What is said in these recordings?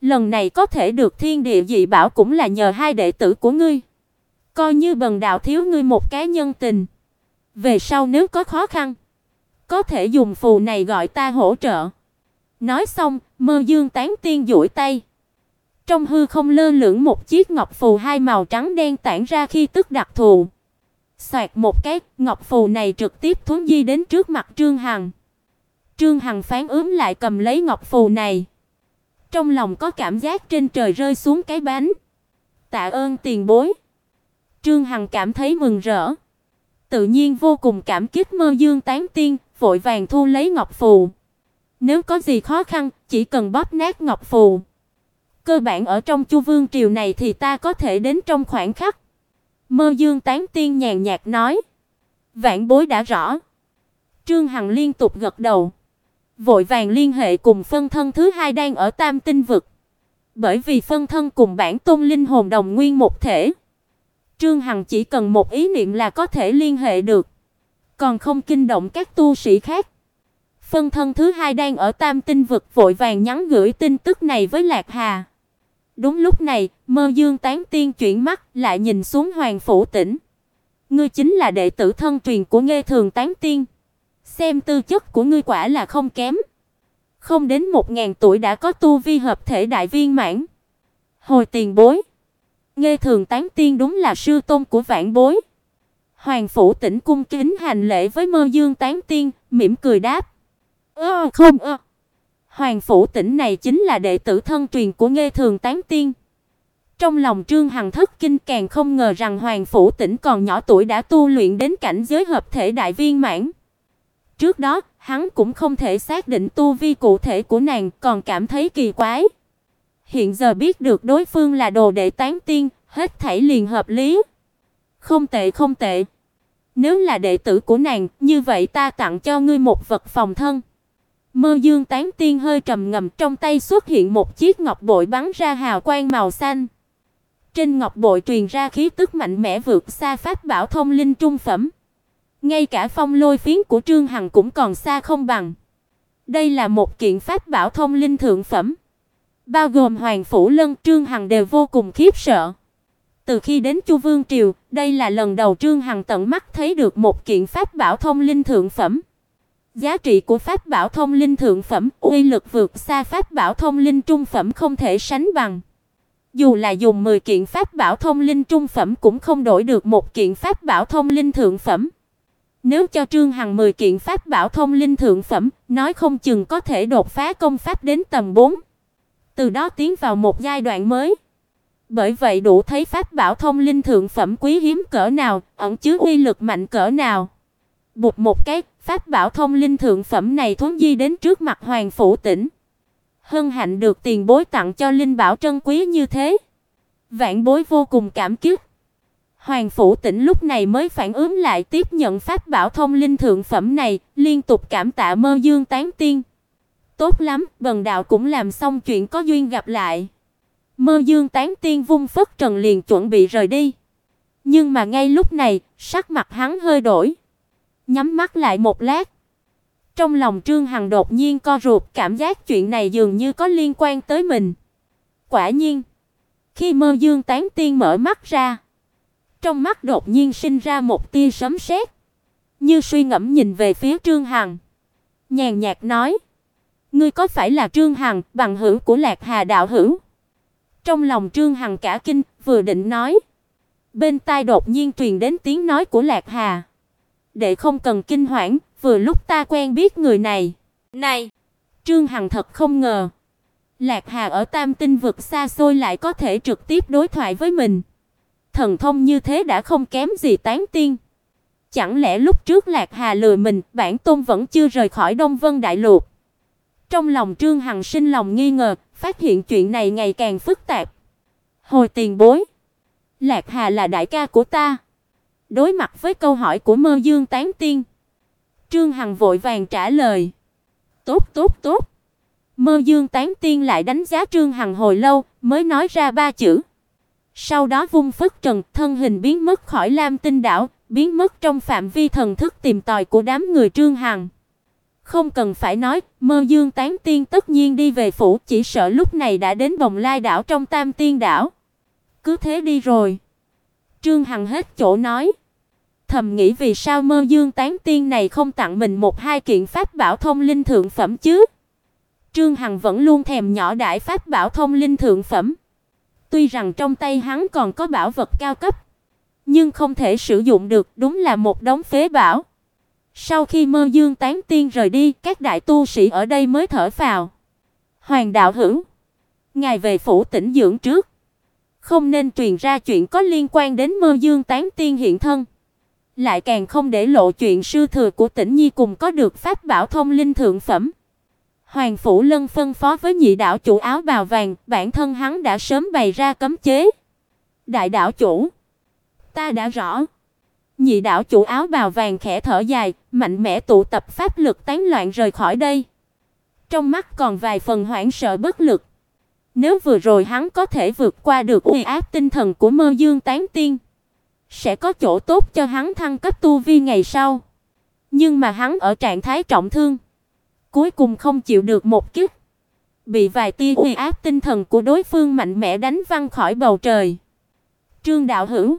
lần này có thể được thiên địa dị bảo cũng là nhờ hai đệ tử của ngươi. Coi như bần đạo thiếu ngươi một cái nhân tình. Về sau nếu có khó khăn, có thể dùng phù này gọi ta hỗ trợ." Nói xong, Mơ Dương Tán Tiên duỗi tay. Trong hư không lơ lửng một chiếc ngọc phù hai màu trắng đen tản ra khí tức đặc thù. Xoẹt một cái, ngọc phù này trực tiếp thuấn di đến trước mặt Trương Hằng. Trương Hằng phán ướm lại cầm lấy ngọc phù này. Trong lòng có cảm giác trên trời rơi xuống cái bánh. Tạ ơn tiền bối. Trương Hằng cảm thấy mừng rỡ. Tự nhiên vô cùng cảm kích Mơ Dương Tán Tiên, vội vàng thu lấy ngọc phù. Nếu có gì khó khăn, chỉ cần bóp nát ngọc phù. Cơ bản ở trong Chu Vương triều này thì ta có thể đến trong khoảnh khắc. Mơ Dương Tán Tiên nhàn nhạt nói. Vạn bối đã rõ. Trương Hằng liên tục gật đầu. Vội vàng liên hệ cùng phân thân thứ hai đang ở Tam Tinh vực. Bởi vì phân thân cùng bản tôn linh hồn đồng nguyên một thể. Trương Hằng chỉ cần một ý niệm là có thể liên hệ được. Còn không kinh động các tu sĩ khác. Phân thân thứ hai đang ở Tam Tinh vực vội vàng nhắn gửi tin tức này với Lạc Hà. Đúng lúc này, Mơ Dương Tán Tiên chuyển mắt lại nhìn xuống Hoàng Phủ Tỉnh. Ngươi chính là đệ tử thân truyền của Nghê Thường Tán Tiên. Xem tư chất của ngươi quả là không kém. Không đến 1000 tuổi đã có tu vi hợp thể đại viên mãn. Hồi tiền bối. Nghê Thường Tán Tiên đúng là sư tôn của vãn bối. Hoàng Phủ Tỉnh cung kính hành lễ với Mơ Dương Tán Tiên, mỉm cười đáp. Không. Hoàng Phủ Tỉnh này chính là đệ tử thân truyền của Nghê Thường Tán Tiên. Trong lòng Trương Hằng thất kinh, càng không ngờ rằng Hoàng Phủ Tỉnh còn nhỏ tuổi đã tu luyện đến cảnh giới hợp thể đại viên mãn. Trước đó, hắn cũng không thể xác định tu vi cụ thể của nàng, còn cảm thấy kỳ quái. Hiện giờ biết được đối phương là đồ đệ Tán Tiên, hết thảy liền hợp lý. Không tệ. Nếu là đệ tử của nàng, như vậy ta tặng cho ngươi một vật phòng thân. Mơ Dương Tán Tiên hơi trầm ngâm, trong tay xuất hiện một chiếc ngọc bội bắn ra hào quang màu xanh. Trên ngọc bội truyền ra khí tức mạnh mẽ vượt xa pháp bảo thông linh trung phẩm. Ngay cả phong lôi phiến của Trương Hằng cũng còn xa không bằng. Đây là một kiện pháp bảo thông linh thượng phẩm. Bao gồm Hoàng Phủ Lân, Trương Hằng đều vô cùng khiếp sợ. Từ khi đến Chu Vương triều, đây là lần đầu Trương Hằng tận mắt thấy được một kiện pháp bảo thông linh thượng phẩm. Giá trị của pháp bảo thông linh thượng phẩm, uy lực vượt xa pháp bảo thông linh trung phẩm không thể sánh bằng. Dù là dùng 10 kiện pháp bảo thông linh trung phẩm cũng không đổi được một kiện pháp bảo thông linh thượng phẩm. Nếu cho Trương Hằng 10 kiện pháp bảo thông linh thượng phẩm, nói không chừng có thể đột phá công pháp đến tầm 4. Từ đó tiến vào một giai đoạn mới. Bởi vậy đủ thấy pháp bảo thông linh thượng phẩm quý hiếm cỡ nào, ẩn chứa uy lực mạnh cỡ nào. Bụt một cái, pháp bảo thông linh thượng phẩm này thuấn di đến trước mặt Hoàng Phủ Tỉnh. Hân hạnh được tiền bối tặng cho linh bảo trân quý như thế. Vãn bối vô cùng cảm kích. Hoàng Phủ Tỉnh lúc này mới phản ứng lại, tiếp nhận pháp bảo thông linh thượng phẩm này, liên tục cảm tạ Mơ Dương Tán Tiên. Tốt lắm, bần đạo cũng làm xong chuyện có duyên gặp lại. Mơ Dương Tán Tiên vung phất trần liền chuẩn bị rời đi. Nhưng mà ngay lúc này, sắc mặt hắn hơi đổi. Nhắm mắt lại một lát. Trong lòng Trương Hằng đột nhiên co rụt, cảm giác chuyện này dường như có liên quan tới mình. Quả nhiên, khi Mơ Dương Tán Tiên mở mắt ra, trong mắt đột nhiên sinh ra một tia sấm sét, như suy ngẫm nhìn về phía Trương Hằng, nhàn nhạt nói: "Ngươi có phải là Trương Hằng, bằng hữu của Lạc Hà đạo hữu?" Trong lòng Trương Hằng cả kinh, vừa định nói, bên tai đột nhiên truyền đến tiếng nói của Lạc Hà: "Đệ không cần kinh hoảng, vừa lúc ta quen biết người này." Này, Trương Hằng thật không ngờ, Lạc Hà ở Tam Tinh vực xa xôi lại có thể trực tiếp đối thoại với mình. Thần thông như thế đã không kém gì Tán Tiên. Chẳng lẽ lúc trước Lạc Hà lừa mình, bản tôn vẫn chưa rời khỏi Đông Vân Đại Lục? Trong lòng Trương Hằng sinh lòng nghi ngờ, phát hiện chuyện này ngày càng phức tạp. Hồi tiền bối, Lạc Hà là đại ca của ta. Đối mặt với câu hỏi của Mơ Dương Tán Tiên, Trương Hằng vội vàng trả lời: Tốt. Mơ Dương Tán Tiên lại đánh giá Trương Hằng hồi lâu, mới nói ra 3 chữ. Sau đó vung phất trần, thân hình biến mất khỏi Lam Tinh đảo, biến mất trong phạm vi thần thức tìm tòi của đám người Trương Hằng. Không cần phải nói, Mơ Dương Tán Tiên tất nhiên đi về phủ, chỉ sợ lúc này đã đến Bồng Lai đảo trong Tam Tiên đảo. Cứ thế đi rồi. Trương Hằng hết chỗ nói. Thầm nghĩ vì sao Mơ Dương Tán Tiên này không tặng mình một hai kiện pháp bảo thông linh thượng phẩm chứ? Trương Hằng vẫn luôn thèm nhỏ đại pháp bảo thông linh thượng phẩm. Tuy rằng trong tay hắn còn có bảo vật cao cấp, nhưng không thể sử dụng được, đúng là một đống phế bảo. Sau khi Mơ Dương Tán Tiên rời đi, các đại tu sĩ ở đây mới thở phào. Hoàng đạo hữu, ngài về phủ tĩnh dưỡng trước, không nên truyền ra chuyện có liên quan đến Mơ Dương Tán Tiên hiện thân, lại càng không để lộ chuyện sư thừa của Tĩnh Nhi cùng có được pháp bảo thông linh thượng phẩm. Hoàng Phủ Lân phân phó với nhị đảo chủ áo bào vàng, bản thân hắn đã sớm bày ra cấm chế. Đại đảo chủ, ta đã rõ. Nhị đảo chủ áo bào vàng khẽ thở dài, mạnh mẽ tụ tập pháp lực tán loạn rời khỏi đây. Trong mắt còn vài phần hoảng sợ bất lực. Nếu vừa rồi hắn có thể vượt qua được uy áp tinh thần của Mơ Dương Tán Tiên, sẽ có chỗ tốt cho hắn thăng cấp tu vi ngày sau. Nhưng mà hắn ở trạng thái trọng thương, cuối cùng không chịu được một kích, bị vài tia uy áp tinh thần của đối phương mạnh mẽ đánh văng khỏi bầu trời. Trương đạo hữu,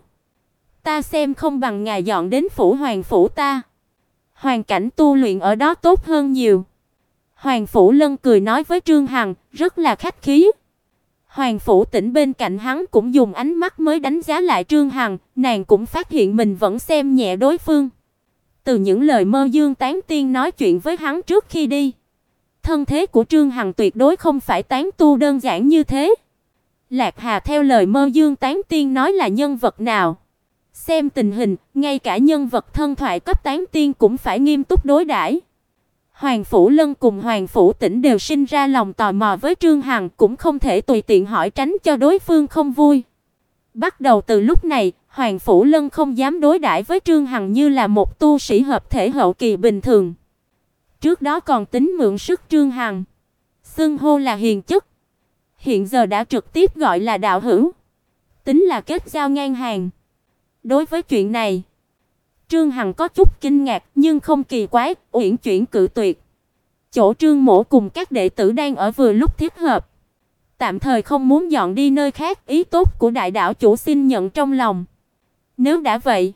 ta xem không bằng ngài dọn đến phủ Hoàng phủ ta. Hoàn cảnh tu luyện ở đó tốt hơn nhiều. Hoàng Phủ Lân cười nói với Trương Hằng, rất là khách khí. Hoàng Phủ Tĩnh bên cạnh hắn cũng dùng ánh mắt mới đánh giá lại Trương Hằng, nàng cũng phát hiện mình vẫn xem nhẹ đối phương. Từ những lời Mơ Dương Tán Tiên nói chuyện với hắn trước khi đi, thân thế của Trương Hằng tuyệt đối không phải tán tu đơn giản như thế. Lạc Hà theo lời Mơ Dương Tán Tiên nói là nhân vật nào? Xem tình hình, ngay cả nhân vật thân thoại cấp tán tiên cũng phải nghiêm túc đối đãi. Hoàng Phủ Lân cùng Hoàng Phủ Tĩnh đều sinh ra lòng tò mò với Trương Hằng, cũng không thể tùy tiện hỏi tránh cho đối phương không vui. Bắt đầu từ lúc này, Hoàng Phủ Lân không dám đối đãi với Trương Hằng như là một tu sĩ hợp thể hậu kỳ bình thường. Trước đó còn tính mượn sức Trương Hằng, xưng hô là hiền chất, hiện giờ đã trực tiếp gọi là đạo hữu, tính là kết giao ngang hàng. Đối với chuyện này, Trương Hằng có chút kinh ngạc nhưng không kỳ quái, uyển chuyển cự tuyệt. Chỗ Trương Mỗ cùng các đệ tử đang ở vừa lúc thích hợp, tạm thời không muốn dọn đi nơi khác, ý tốt của đại đạo chủ xin nhận trong lòng. Nếu đã vậy,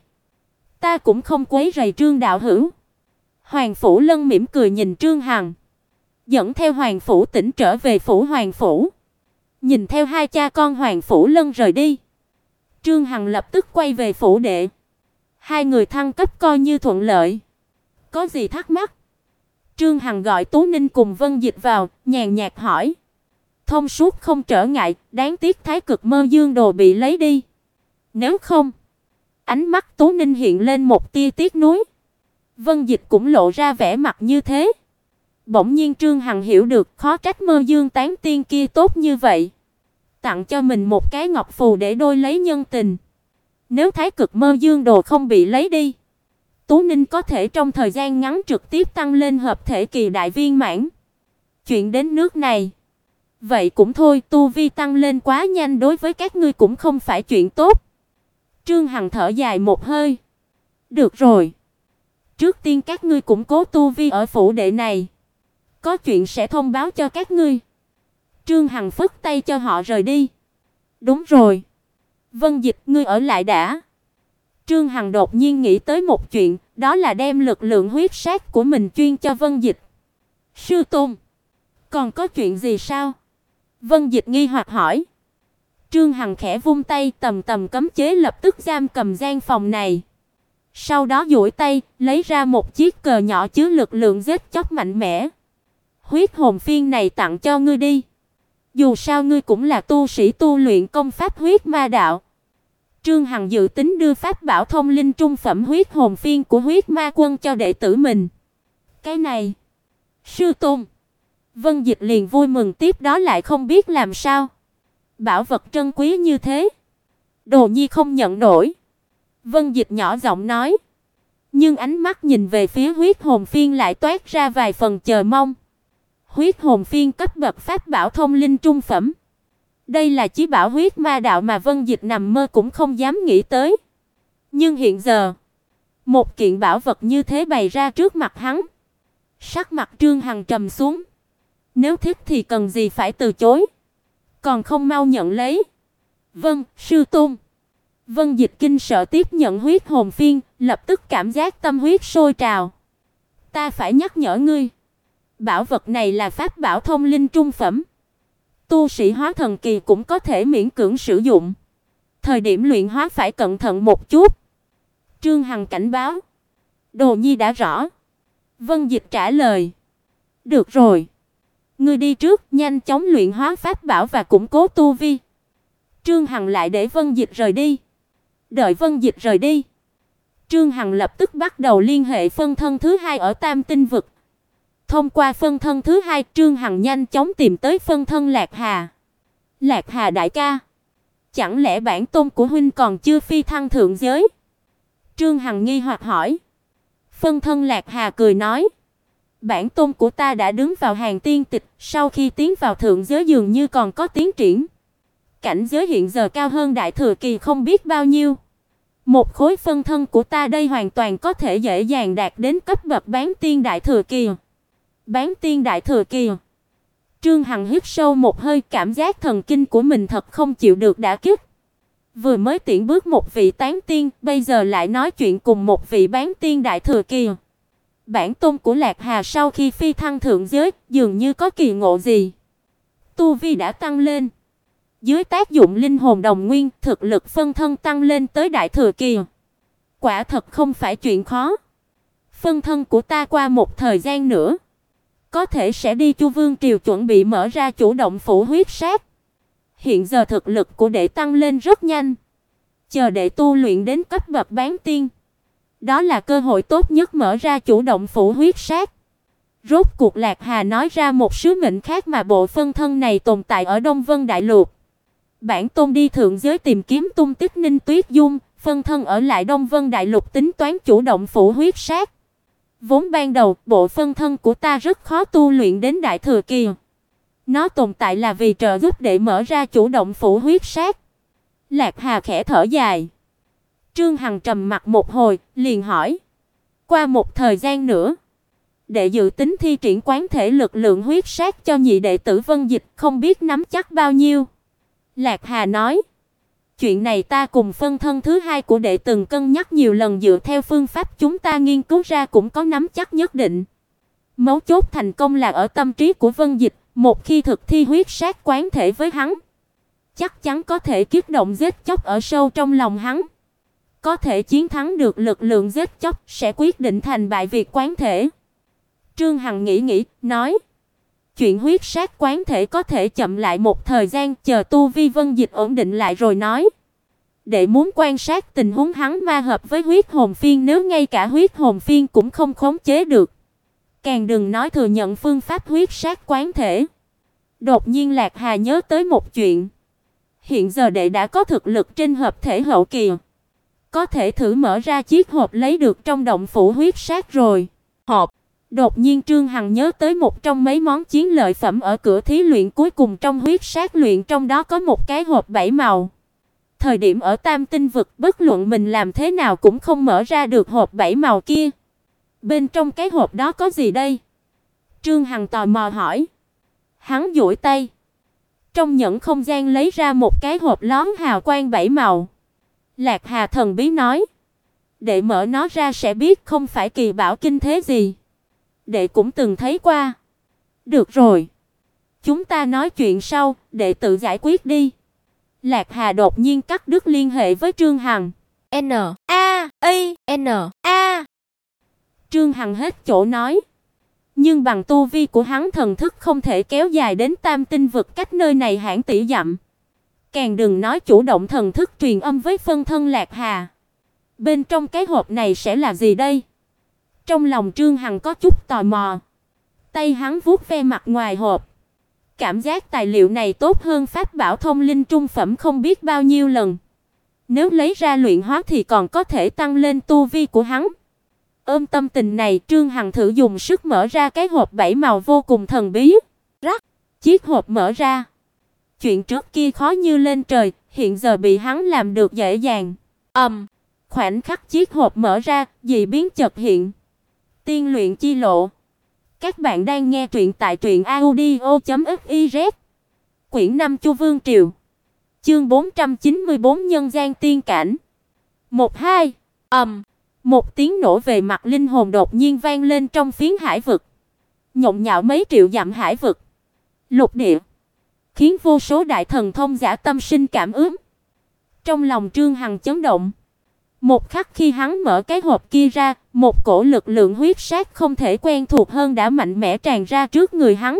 ta cũng không quấy rầy Trương đạo hữu. Hoàng Phủ Lân mỉm cười nhìn Trương Hằng, dẫn theo Hoàng Phủ Tĩnh trở về phủ Hoàng phủ. Nhìn theo hai cha con Hoàng Phủ Lân rời đi, Trương Hằng lập tức quay về phủ đệ. Hai người thăng cấp coi như thuận lợi. Có gì thắc mắc? Trương Hằng gọi Tú Ninh cùng Vân Dịch vào, nhàn nhạt hỏi. Thông suốt không trở ngại, đáng tiếc Thái Cực Mơ Dương đồ bị lấy đi. Nếu không, ánh mắt Tú Ninh hiện lên một tia tiếc nuối. Vân Dịch cũng lộ ra vẻ mặt như thế. Bỗng nhiên Trương Hằng hiểu được, khó trách Mơ Dương Tán Tiên kia tốt như vậy, tặng cho mình một cái ngọc phù để đôi lấy nhân tình. Nếu Thái Cực Mơ Dương đồ không bị lấy đi, Tú Ninh có thể trong thời gian ngắn trực tiếp tăng lên hợp thể kỳ đại viên mãn. Chuyện đến nước này, vậy cũng thôi, tu vi tăng lên quá nhanh đối với các ngươi cũng không phải chuyện tốt. Trương Hằng thở dài một hơi. Được rồi, trước tiên các ngươi củng cố tu vi ở phủ đệ này, có chuyện sẽ thông báo cho các ngươi. Trương Hằng phất tay cho họ rời đi. Đúng rồi, Vân Dịch, ngươi ở lại đã. Trương Hằng đột nhiên nghĩ tới một chuyện, đó là đem lực lượng huyết sát của mình chuyên cho Vân Dịch. Sư tôn, còn có chuyện gì sao? Vân Dịch nghi hoặc hỏi. Trương Hằng khẽ vung tay, tầm cấm chế lập tức giam cầm gian phòng này. Sau đó duỗi tay, lấy ra một chiếc cờ nhỏ chứa lực lượng giết chóc mạnh mẽ. Huyết hồn phiên này tặng cho ngươi đi. Dù sao ngươi cũng là tu sĩ tu luyện công pháp huyết ma đạo. Trương Hằng dự tính đưa pháp bảo thông linh trung phẩm huyết hồn phiên của huyết ma quân cho đệ tử mình. Cái này, sư tôn. Vân Dịch liền vui mừng, tiếp đó lại không biết làm sao. Bảo vật trân quý như thế, Đồ Nhi không nhận nổi. Vân Dịch nhỏ giọng nói. Nhưng ánh mắt nhìn về phía huyết hồn phiên lại toát ra vài phần chờ mong. Huyết hồn phiên cấp bậc pháp bảo thông linh trung phẩm. Đây là chí bảo huyết ma đạo mà Vân Dịch nằm mơ cũng không dám nghĩ tới. Nhưng hiện giờ, một kiện bảo vật như thế bày ra trước mặt hắn, Sắc mặt Trương Hằng trầm xuống. Nếu thích thì cần gì phải từ chối, còn không mau nhận lấy. Vâng, sư tôn. Vân Dịch kinh sợ tiếp nhận huyết hồn phiên, lập tức cảm giác tâm huyết sôi trào. Ta phải nhắc nhở ngươi, bảo vật này là pháp bảo thông linh trung phẩm. Tu sĩ hóa thần kỳ cũng có thể miễn cưỡng sử dụng. Thời điểm luyện hóa phải cẩn thận một chút. Trương Hằng cảnh báo. Đồ nhi đã rõ. Vân Dịch trả lời. Được rồi. Ngươi đi trước, nhanh chóng luyện hóa pháp bảo và củng cố tu vi. Trương Hằng lại để Vân Dịch rời đi. Đợi Vân Dịch rời đi, Trương Hằng lập tức bắt đầu liên hệ phân thân thứ hai ở Tam Tinh vực. Thông qua phân thân thứ hai, Trương Hằng nhanh chóng tìm tới phân thân Lạc Hà. Lạc Hà đại ca, chẳng lẽ bản tôn của huynh còn chưa phi thăng thượng giới? Trương Hằng nghi hoặc hỏi. Phân thân Lạc Hà cười nói, bản tôn của ta đã đứng vào hàng tiên tịch, sau khi tiến vào thượng giới dường như còn có tiến triển. Cảnh giới hiện giờ cao hơn đại thừa kỳ không biết bao nhiêu. Một khối phân thân của ta đây hoàn toàn có thể dễ dàng đạt đến cấp bậc bán tiên đại thừa kỳ. Bán tiên đại thừa kỳ. Trương Hằng hít sâu một hơi, cảm giác thần kinh của mình thật không chịu được đả kích. Vừa mới tiễn bước một vị tán tiên, bây giờ lại nói chuyện cùng một vị bán tiên đại thừa kỳ. Bản tôn của Lạc Hà sau khi phi thăng thượng giới, dường như có kỳ ngộ gì. Tu vi đã tăng lên. Dưới tác dụng linh hồn đồng nguyên, thực lực phân thân tăng lên tới đại thừa kỳ. Quả thật không phải chuyện khó. Phân thân của ta qua một thời gian nữa, có thể sẽ đi Chu Vương triều chuẩn bị mở ra chủ động phủ huyết sát. Hiện giờ thực lực của đệ tăng lên rất nhanh. Chờ đệ tu luyện đến cấp bậc bán tiên, đó là cơ hội tốt nhất mở ra chủ động phủ huyết sát. Rốt cuộc Lạc Hà nói ra một sứ mệnh khác mà bộ phân thân này tồn tại ở Đông Vân Đại Lục. Bản tôn đi thượng giới tìm kiếm tung tích Ninh Tuyết Dung, phân thân ở lại Đông Vân Đại Lục tính toán chủ động phủ huyết sát. Vốn ban đầu, bộ phân thân của ta rất khó tu luyện đến đại thừa kỳ. Nó tồn tại là vì trợ giúp để mở ra chủ động phủ huyết sát. Lạc Hà khẽ thở dài. Trương Hằng trầm mặt một hồi, liền hỏi. Qua một thời gian nữa, đệ dự tính thi triển quán thể lực lượng huyết sát cho nhị đệ tử Vân Dịch, không biết nắm chắc bao nhiêu. Lạc Hà nói. Chuyện này ta cùng phân thân thứ hai của đệ từng cân nhắc nhiều lần, dựa theo phương pháp chúng ta nghiên cứu ra cũng có nắm chắc nhất định. Mấu chốt thành công là ở tâm trí của Vân Dịch, một khi thực thi huyết sát quán thể với hắn, chắc chắn có thể kích động giết chóc ở sâu trong lòng hắn. Có thể chiến thắng được lực lượng giết chóc sẽ quyết định thành bại việc quán thể. Trương Hằng nghĩ nghĩ, nói. Chuyện huyết sát quán thể có thể chậm lại một thời gian, chờ tu vi Vân Dịch ổn định lại rồi nói. Đệ muốn quan sát tình huống hắn ma hợp với huyết hồn phiên, nếu ngay cả huyết hồn phiên cũng không khống chế được, càng đừng nói thừa nhận phương pháp huyết sát quán thể. Đột nhiên Lạc Hà nhớ tới một chuyện. Hiện giờ đệ đã có thực lực trên hợp thể hậu kỳ, có thể thử mở ra chiếc hộp lấy được trong động phủ huyết sát rồi. Hộp. Đột nhiên Trương Hằng nhớ tới một trong mấy món chiến lợi phẩm ở cửa thí luyện cuối cùng trong huyết sát luyện, trong đó có một cái hộp 7 màu. Thời điểm ở Tam Tinh vực, bất luận mình làm thế nào cũng không mở ra được hộp 7 màu kia. Bên trong cái hộp đó có gì đây? Trương Hằng tò mò hỏi. Hắn duỗi tay, trong nhẫn không gian lấy ra một cái hộp lón hào quang 7 màu. Lạc Hà thần bí nói. Đệ mở nó ra sẽ biết, không phải kỳ bảo kinh thế gì. Đệ cũng từng thấy qua. Được rồi, chúng ta nói chuyện sau, đệ tự giải quyết đi. Lạc Hà đột nhiên cắt đứt liên hệ với Trương Hằng. N-A-I-N-A. Trương Hằng hết chỗ nói. Nhưng bằng tu vi của hắn, thần thức không thể kéo dài đến Tam Tinh vực cách nơi này hàng tỷ dặm. Càng đừng nói chủ động thần thức truyền âm với phân thân Lạc Hà. Bên trong cái hộp này sẽ là gì đây? Trong lòng Trương Hằng có chút tò mò. Tay hắn vuốt ve mặt ngoài hộp. Cảm giác tài liệu này tốt hơn pháp bảo thông linh trung phẩm không biết bao nhiêu lần. Nếu lấy ra luyện hóa thì còn có thể tăng lên tu vi của hắn. Ôm tâm tình này, Trương Hằng thử dùng sức mở ra cái hộp 7 màu vô cùng thần bí. Rắc, chiếc hộp mở ra. Chuyện trước kia khó như lên trời, hiện giờ bị hắn làm được dễ dàng. Khoảnh khắc chiếc hộp mở ra, dị biến chợt hiện. Tiên luyện chi lộ. Các bạn đang nghe truyện tại truyệnaudio.fiz. Quyển 5 Chu Vương Triều. Chương 494 Nhân gian tiên cảnh. 1-2. Một tiếng nổ về mặt linh hồn đột nhiên vang lên trong phiến hải vực, nhộn nhạo mấy triệu dặm hải vực, lục địa, khiến vô số đại thần thông giả tâm sinh cảm ứng. Trong lòng Trương Hằng chấn động. Một khắc khi hắn mở cái hộp kia ra, một cổ lực lượng huyết sát không thể quen thuộc hơn đã mạnh mẽ tràn ra trước người hắn.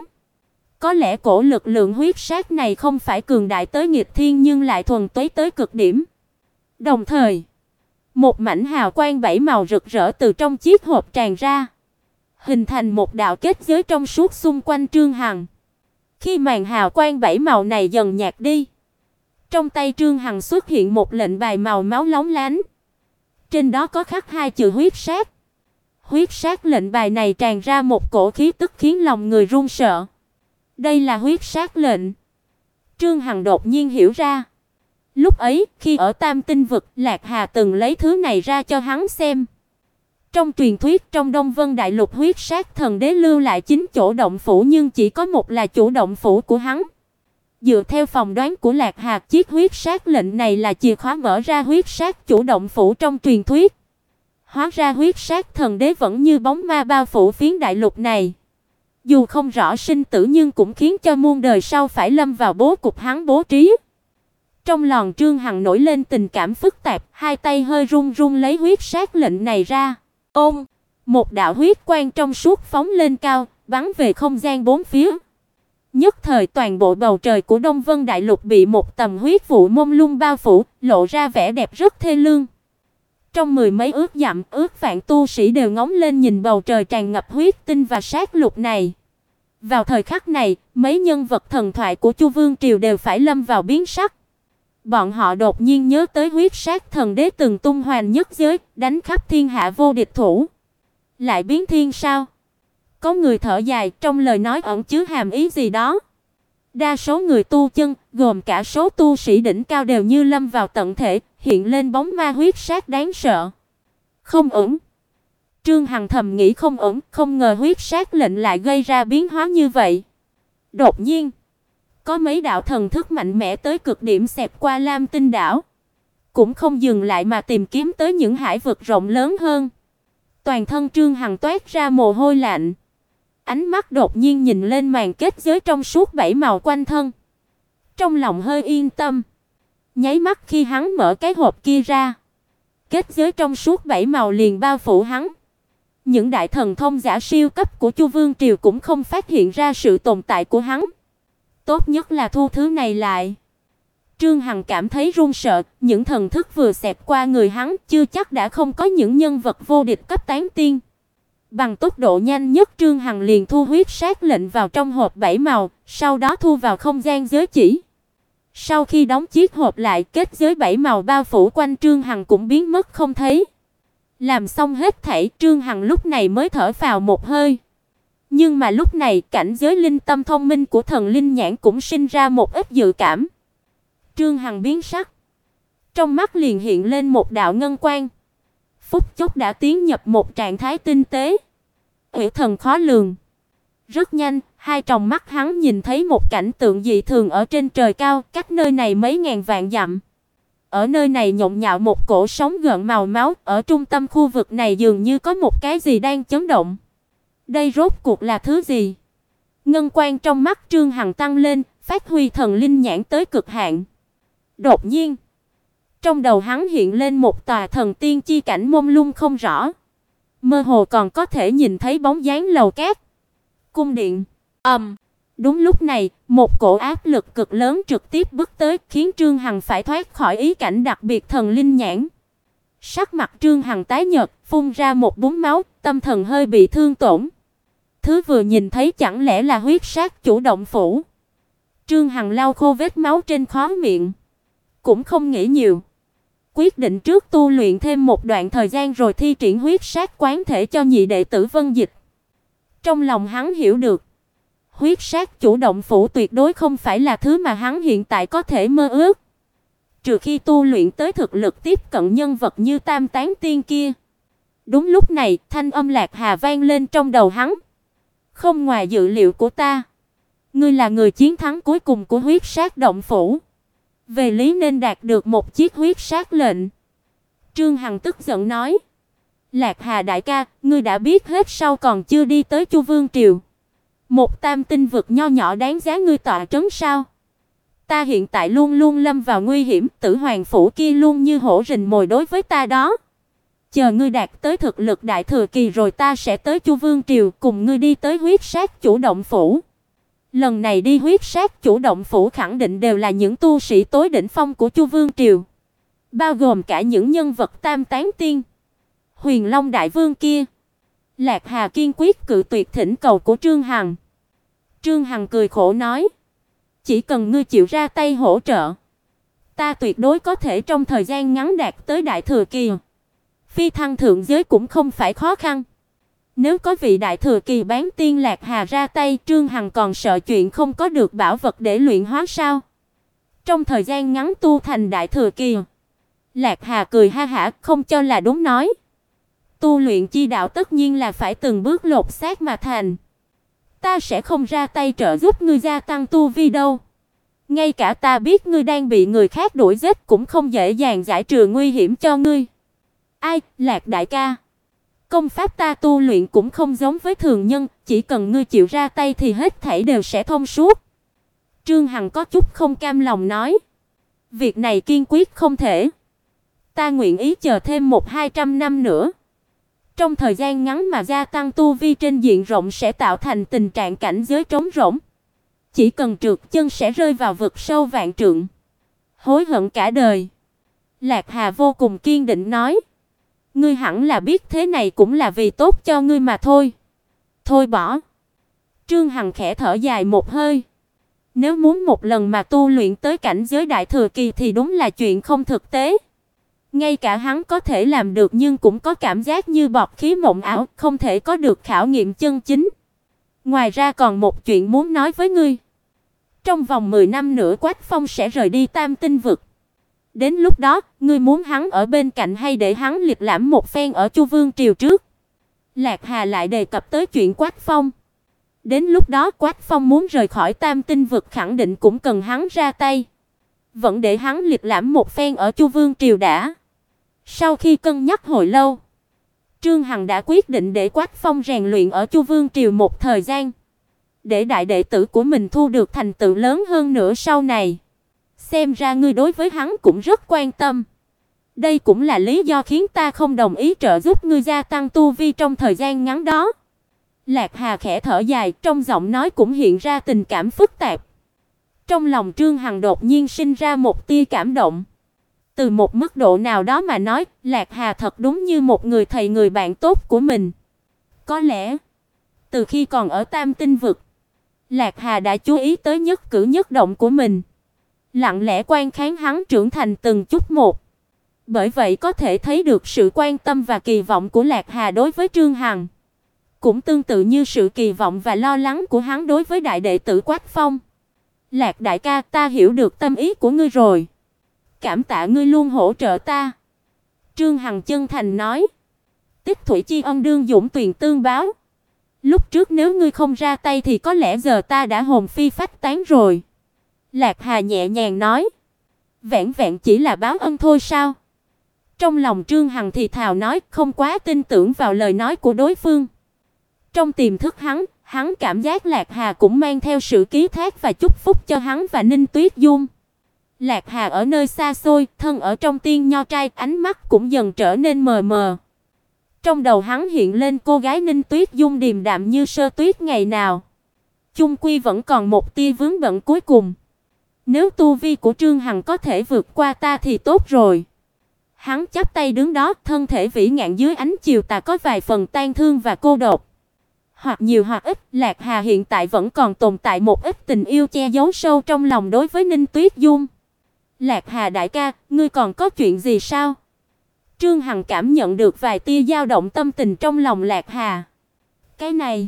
Có lẽ cổ lực lượng huyết sát này không phải cường đại tới nghịch thiên nhưng lại thuần túy tới cực điểm. Đồng thời, một mảnh hào quang bảy màu rực rỡ từ trong chiếc hộp tràn ra, hình thành một đạo kết giới trong suốt xung quanh Trương Hằng. Khi màn hào quang bảy màu này dần nhạt đi, trong tay Trương Hằng xuất hiện một lệnh bài màu máu lóng lánh. Trên đó có khắc hai chữ huyết sát. Huyết sát lệnh bài này tràn ra một cổ khí tức khiến lòng người run sợ. Đây là huyết sát lệnh. Trương Hằng đột nhiên hiểu ra. Lúc ấy, khi ở Tam Tinh vực, Lạc Hà từng lấy thứ này ra cho hắn xem. Trong truyền thuyết trong Đông Vân Đại Lục huyết sát thần đế lưu lại 9 chỗ động phủ nhưng chỉ có một là chủ động phủ của hắn. Dựa theo phỏng đoán của Lạc Hà, chiếc huyết sát lệnh này là chìa khóa mở ra huyết sát chủ động phủ trong truyền thuyết. Hóa ra huyết sát thần đế vẫn như bóng ma bao phủ phiến đại lục này. Dù không rõ sinh tử nhưng cũng khiến cho muôn đời sau phải lâm vào bố cục hắn bố trí. Trong lòng Trương Hằng nổi lên tình cảm phức tạp, hai tay hơi run run lấy huyết sát lệnh này ra. Ôm, một đạo huyết quang trong suốt phóng lên cao, bắn về không gian bốn phía. Nhất thời toàn bộ bầu trời của Đông Vân Đại Lục bị một tầng huyết vụ mông lung bao phủ, lộ ra vẻ đẹp rất thê lương. Trong mười mấy ước dặm, ước vạn tu sĩ đều ngóng lên nhìn bầu trời tràn ngập huyết tinh và sát lục này. Vào thời khắc này, mấy nhân vật thần thoại của Chu Vương triều đều phải lâm vào biến sắc. Bọn họ đột nhiên nhớ tới huyết sát thần đế từng tung hoành nhất giới, đánh khắp thiên hạ vô địch thủ. Lại biến thiên sao? Có người thở dài, trong lời nói ẩn chứa hàm ý gì đó. Đa số người tu chân, gồm cả số tu sĩ đỉnh cao đều như lâm vào tận thể, hiện lên bóng ma huyết sát đáng sợ. Không ổn. Trương Hằng thầm nghĩ không ổn, không ngờ huyết sát lệnh lại gây ra biến hóa như vậy. Đột nhiên, có mấy đạo thần thức mạnh mẽ tới cực điểm xẹt qua Lam Tinh đảo, cũng không dừng lại mà tìm kiếm tới những hải vực rộng lớn hơn. Toàn thân Trương Hằng toát ra mồ hôi lạnh. Ánh mắt đột nhiên nhìn lên màn kết giới trong suốt bảy màu quanh thân. Trong lòng hơi yên tâm. Nháy mắt khi hắn mở cái hộp kia ra, kết giới trong suốt bảy màu liền bao phủ hắn. Những đại thần thông giả siêu cấp của Chu Vương triều cũng không phát hiện ra sự tồn tại của hắn. Tốt nhất là thu thứ này lại. Trương Hằng cảm thấy run sợ, những thần thức vừa xẹt qua người hắn, chưa chắc đã không có những nhân vật vô địch cấp tán tiên. Bằng tốc độ nhanh nhất, Trương Hằng liền thu huyết sát lệnh vào trong hộp bảy màu, sau đó thu vào không gian giới chỉ. Sau khi đóng chiếc hộp lại, kết giới bảy màu bao phủ quanh Trương Hằng cũng biến mất không thấy. Làm xong hết thảy, Trương Hằng lúc này mới thở phào một hơi. Nhưng mà lúc này, cảnh giới linh tâm thông minh của thần linh nhãn cũng sinh ra một ít dự cảm. Trương Hằng biến sắc, trong mắt liền hiện lên một đạo ngân quang. Phút chốc đã tiến nhập một trạng thái tinh tế, uy thần khó lường. Rất nhanh, hai tròng mắt hắn nhìn thấy một cảnh tượng dị thường ở trên trời cao, cách nơi này mấy ngàn vạn dặm. Ở nơi này nhộn nhạo một cổ sóng gợn màu máu, ở trung tâm khu vực này dường như có một cái gì đang chấn động. Đây rốt cuộc là thứ gì? Ngân quang trong mắt Trương Hằng tăng lên, phát huy thần linh nhãn tới cực hạn. Đột nhiên, trong đầu hắn hiện lên một tòa thần tiên chi cảnh mông lung không rõ. Mơ hồ còn có thể nhìn thấy bóng dáng lầu cát, cung điện. Đúng lúc này, một cổ áp lực cực lớn trực tiếp bước tới, khiến Trương Hằng phải thoát khỏi ý cảnh đặc biệt thần linh nhãn. Sắc mặt Trương Hằng tái nhợt, phun ra một búng máu, tâm thần hơi bị thương tổn. Thứ vừa nhìn thấy chẳng lẽ là huyết sát chủ động phủ? Trương Hằng lau khô vết máu trên khóe miệng, cũng không nghĩ nhiều, quyết định trước tu luyện thêm một đoạn thời gian rồi thi triển huyết sát quán thể cho nhị đệ tử Vân Dịch. Trong lòng hắn hiểu được, huyết sát chủ động phủ tuyệt đối không phải là thứ mà hắn hiện tại có thể mơ ước. Trừ khi tu luyện tới thực lực tiếp cận nhân vật như Tam Tán Tiên kia. Đúng lúc này, thanh âm Lạc Hà vang lên trong đầu hắn. Không ngoài dự liệu của ta, ngươi là người chiến thắng cuối cùng của huyết sát động phủ. Về lý nên đạt được một chiếc huyết sát lệnh. Trương Hằng tức giận nói: Lạc Hà đại ca, ngươi đã biết hết sao còn chưa đi tới Chu Vương triều? Một tam tinh vực nho nhỏ đáng giá ngươi tọa trấn sao? Ta hiện tại luôn luôn lâm vào nguy hiểm, Tử Hoàng phủ kia luôn như hổ rình mồi đối với ta đó. Chờ ngươi đạt tới thực lực đại thừa kỳ rồi ta sẽ tới Chu Vương triều cùng ngươi đi tới huyết sát chủ động phủ. Lần này đi huyết sát chủ động phủ khẳng định đều là những tu sĩ tối đỉnh phong của Chu Vương triều, bao gồm cả những nhân vật Tam Tán Tiên, Huyền Long đại vương kia. Lạc Hà kiên quyết cự tuyệt thỉnh cầu của Trương Hằng. Trương Hằng cười khổ nói: Chỉ cần ngươi chịu ra tay hỗ trợ, ta tuyệt đối có thể trong thời gian ngắn đạt tới đại thừa kỳ. Phi thăng thượng giới cũng không phải khó khăn. Nếu có vị đại thừa kỳ bán tiên Lạc Hà ra tay, Trương Hằng còn sợ chuyện không có được bảo vật để luyện hóa sao? Trong thời gian ngắn tu thành đại thừa kỳ. Lạc Hà cười ha hả, không cho là đúng nói: Tu luyện chi đạo tất nhiên là phải từng bước lột xác mà thành. Ta sẽ không ra tay trợ giúp ngươi gia tăng tu vi đâu. Ngay cả ta biết ngươi đang bị người khác đuổi giết cũng không dễ dàng giải trừ nguy hiểm cho ngươi. Ai, Lạc đại ca, công pháp ta tu luyện cũng không giống với thường nhân, chỉ cần ngươi chịu ra tay thì hết thảy đều sẽ thông suốt. Trương Hằng có chút không cam lòng nói: Việc này kiên quyết không thể. Ta nguyện ý chờ thêm 100-200 năm nữa. Trong thời gian ngắn mà gia tăng tu vi trên diện rộng sẽ tạo thành tình trạng cảnh giới trống rỗng. Chỉ cần trượt chân sẽ rơi vào vực sâu vạn trượng, hối hận cả đời. Lạc Hà vô cùng kiên định nói: Ngươi hẳn là biết thế này cũng là vì tốt cho ngươi mà thôi. Thôi bỏ. Trương Hằng khẽ thở dài một hơi. Nếu muốn một lần mà tu luyện tới cảnh giới đại thừa kỳ thì đúng là chuyện không thực tế. Ngay cả hắn có thể làm được nhưng cũng có cảm giác như bọt khí mộng ảo, không thể có được khảo nghiệm chân chính. Ngoài ra còn một chuyện muốn nói với ngươi. Trong vòng 10 năm nữa Quách Phong sẽ rời đi Tam Tinh vực. Đến lúc đó, ngươi muốn hắn ở bên cạnh hay để hắn liệt lãm một phen ở Chu Vương triều trước? Lạc Hà lại đề cập tới chuyện Quách Phong. Đến lúc đó Quách Phong muốn rời khỏi Tam Tinh vực khẳng định cũng cần hắn ra tay. Vẫn để hắn liệt lãm một phen ở Chu Vương triều đã. Sau khi cân nhắc hồi lâu, Trương Hằng đã quyết định để Quách Phong rèn luyện ở Chu Vương triều một thời gian, để đại đệ tử của mình thu được thành tựu lớn hơn nữa sau này. Xem ra ngươi đối với hắn cũng rất quan tâm. Đây cũng là lý do khiến ta không đồng ý trợ giúp ngươi gia tăng tu vi trong thời gian ngắn đó. Lạc Hà khẽ thở dài, trong giọng nói cũng hiện ra tình cảm phức tạp. Trong lòng Trương Hằng đột nhiên sinh ra một tia cảm động. Từ một mức độ nào đó mà nói, Lạc Hà thật đúng như một người thầy người bạn tốt của mình. Có lẽ, từ khi còn ở Tam Tinh vực, Lạc Hà đã chú ý tới nhất cử nhất động của mình, lặng lẽ quan khán hắn trưởng thành từng chút một. Bởi vậy có thể thấy được sự quan tâm và kỳ vọng của Lạc Hà đối với Trương Hằng, cũng tương tự như sự kỳ vọng và lo lắng của hắn đối với đại đệ tử Quách Phong. Lạc đại ca, ta hiểu được tâm ý của ngươi rồi. Cảm tạ ngươi luôn hỗ trợ ta. Trương Hằng chân thành nói. Tích thủy chi ân đương dũng tuyền tương báo. Lúc trước nếu ngươi không ra tay thì có lẽ giờ ta đã hồn phi phách tán rồi. Lạc Hà nhẹ nhàng nói. Vẹn vẹn chỉ là báo ân thôi sao? Trong lòng Trương Hằng thì thào nói, không quá tin tưởng vào lời nói của đối phương. Trong tiềm thức hắn cảm giác Lạc Hà cũng mang theo sự ký thác và chúc phúc cho hắn và Ninh Tuyết Dung. Lạc Hà ở nơi xa xôi, thân ở trong tiên nho trai, ánh mắt cũng dần trở nên mờ mờ. Trong đầu hắn hiện lên cô gái Ninh Tuyết Dung điềm đạm như sơ tuyết ngày nào. Chung quy vẫn còn một tia vướng bận cuối cùng. Nếu tu vi của Trương Hằng có thể vượt qua ta thì tốt rồi. Hắn chắp tay đứng đó, thân thể vĩ ngạn dưới ánh chiều tà có vài phần tang thương và cô độc. Hoặc nhiều hoặc ít, Lạc Hà hiện tại vẫn còn tồn tại một ít tình yêu che giấu sâu trong lòng đối với Ninh Tuyết Dung. Lạc Hà đại ca, ngươi còn có chuyện gì sao? Trương Hằng cảm nhận được vài tia dao động tâm tình trong lòng Lạc Hà. Cái này,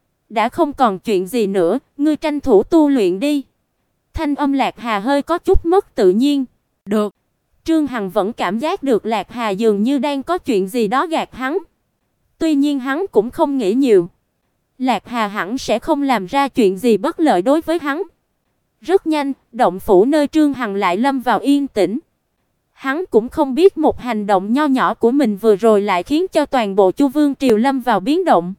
đã không còn chuyện gì nữa, ngươi tranh thủ tu luyện đi. Thanh âm Lạc Hà hơi có chút mất tự nhiên. Được. Trương Hằng vẫn cảm giác được Lạc Hà dường như đang có chuyện gì đó gạt hắn. Tuy nhiên hắn cũng không nghĩ nhiều. Lạc Hà hẳn sẽ không làm ra chuyện gì bất lợi đối với hắn. Rất nhanh, động phủ nơi Trương Hằng lại lâm vào yên tĩnh. Hắn cũng không biết một hành động nho nhỏ của mình vừa rồi lại khiến cho toàn bộ Chu Vương triều lâm vào biến động.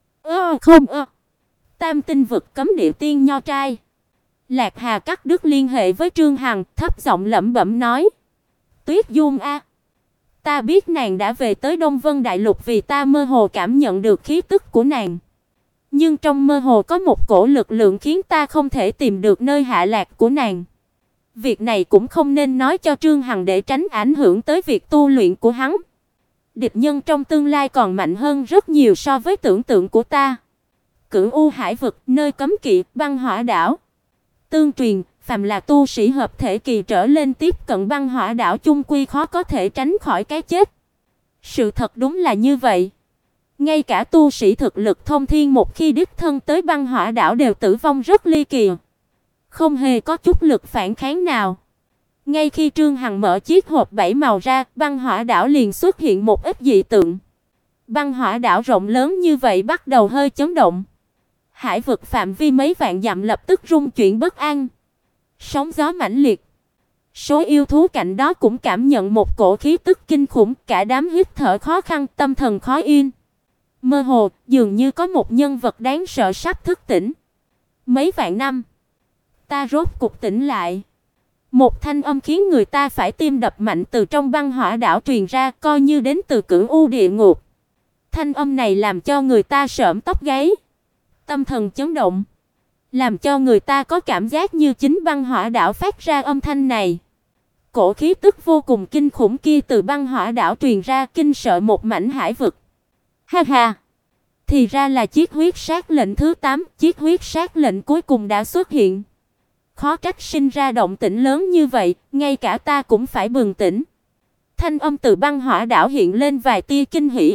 Tam tinh vực cấm địa tiên nho trai. Lạc Hà cắt đứt liên hệ với Trương Hằng, thấp giọng lẩm bẩm nói: "Tuyết Dung a, ta biết nàng đã về tới Đông Vân Đại Lục vì ta mơ hồ cảm nhận được khí tức của nàng. Nhưng trong mơ hồ có một cổ lực lượng khiến ta không thể tìm được nơi hạ lạc của nàng. Việc này cũng không nên nói cho Trương Hằng để tránh ảnh hưởng tới việc tu luyện của hắn. Địch nhân trong tương lai còn mạnh hơn rất nhiều so với tưởng tượng của ta. Cửu U Hải vực, nơi cấm kỵ, băng hỏa đảo. Tương truyền, phàm là tu sĩ hợp thể kỳ trở lên tiếp cận băng hỏa đảo chung quy khó có thể tránh khỏi cái chết." Sự thật đúng là như vậy. Ngay cả tu sĩ thực lực thông thiên một khi đích thân tới băng hỏa đảo đều tử vong rất ly kỳ, không hề có chút lực phản kháng nào. Ngay khi Trương Hằng mở chiếc hộp bảy màu ra, băng hỏa đảo liền xuất hiện một ít dị tượng. Băng hỏa đảo rộng lớn như vậy bắt đầu hơi chấn động. Hải vực phạm vi mấy vạn dặm lập tức rung chuyển bất an. Sóng gió mãnh liệt. Số yêu thú cạnh đó cũng cảm nhận một cổ khí tức kinh khủng, cả đám hít thở khó khăn, tâm thần khó yên. Mơ hồ, dường như có một nhân vật đáng sợ sắp thức tỉnh. Mấy vạn năm, ta rốt cục tỉnh lại. Một thanh âm khiến người ta phải tim đập mạnh từ trong băng hỏa đảo truyền ra, coi như đến từ Cửu U địa ngục. Thanh âm này làm cho người ta sởn tóc gáy, tâm thần chấn động, làm cho người ta có cảm giác như chính băng hỏa đảo phát ra âm thanh này. Cổ khí tức vô cùng kinh khủng kia từ băng hỏa đảo truyền ra, kinh sợ một mảnh hải vực. Ha ha, thì ra là chiếc huyết sát lệnh thứ 8, chiếc huyết sát lệnh cuối cùng đã xuất hiện. Khó trách sinh ra động tĩnh lớn như vậy, ngay cả ta cũng phải bừng tỉnh. Thanh âm từ băng hỏa đảo hiện lên vài tia kinh hỉ.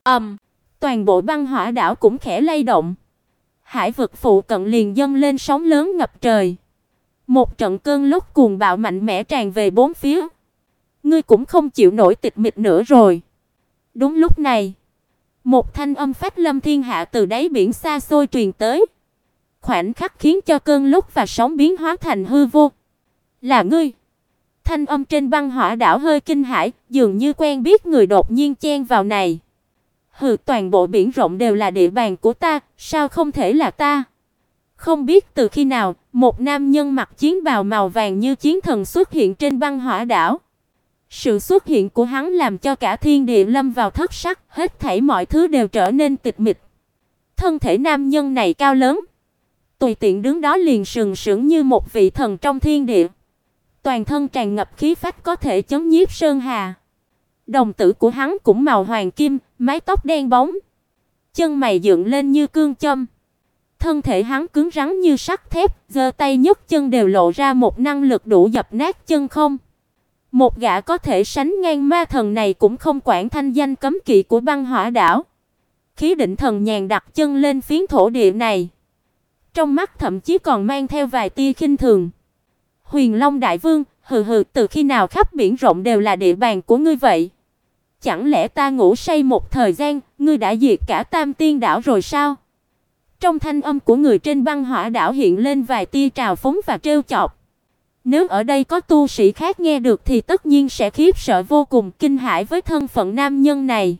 Toàn bộ băng hỏa đảo cũng khẽ lay động. Hải vực phụ cận liền dâng lên sóng lớn ngập trời. Một trận cơn lốc cuồng bạo mạnh mẽ tràn về bốn phía. Ngươi cũng không chịu nổi tịch mịch nữa rồi. Đúng lúc này, một thanh âm phách lâm thiên hạ từ đáy biển xa xôi truyền tới. Khoảnh khắc khiến cho cơn lốc và sóng biến hóa thành hư vô. Là ngươi? Thanh âm trên băng hỏa đảo hơi kinh hãi, dường như quen biết người đột nhiên chen vào này. Hừ, toàn bộ biển rộng đều là địa bàn của ta, sao không thể là ta? Không biết từ khi nào, một nam nhân mặc chiến bào màu vàng như chiến thần xuất hiện trên băng hỏa đảo. Sự xuất hiện của hắn làm cho cả thiên địa lâm vào thất sắc, hết thảy mọi thứ đều trở nên tịch mịch. Thân thể nam nhân này cao lớn, tùy tiện đứng đó liền sừng sững như một vị thần trong thiên địa. Toàn thân tràn ngập khí phách có thể chấn nhiếp sơn hà. Đồng tử của hắn cũng màu hoàng kim, mái tóc đen bóng, chân mày dựng lên như cương châm. Thân thể hắn cứng rắn như sắt thép, giơ tay nhấc chân đều lộ ra một năng lực đủ dập nát chân không. Một gã có thể sánh ngang ma thần này cũng không quản thanh danh cấm kỵ của băng hỏa đảo. Khí định thần nhàn đặt chân lên phiến thổ địa này. Trong mắt thậm chí còn mang theo vài tia khinh thường. Huyền Long Đại Vương, hừ, từ khi nào khắp biển rộng đều là địa bàn của ngươi vậy? Chẳng lẽ ta ngủ say một thời gian, ngươi đã diệt cả Tam Tiên đảo rồi sao? Trong thanh âm của người trên băng hỏa đảo hiện lên vài tia trào phúng và trêu chọc. Nếu ở đây có tu sĩ khác nghe được thì tất nhiên sẽ khiếp sợ vô cùng, kinh hãi với thân phận nam nhân này.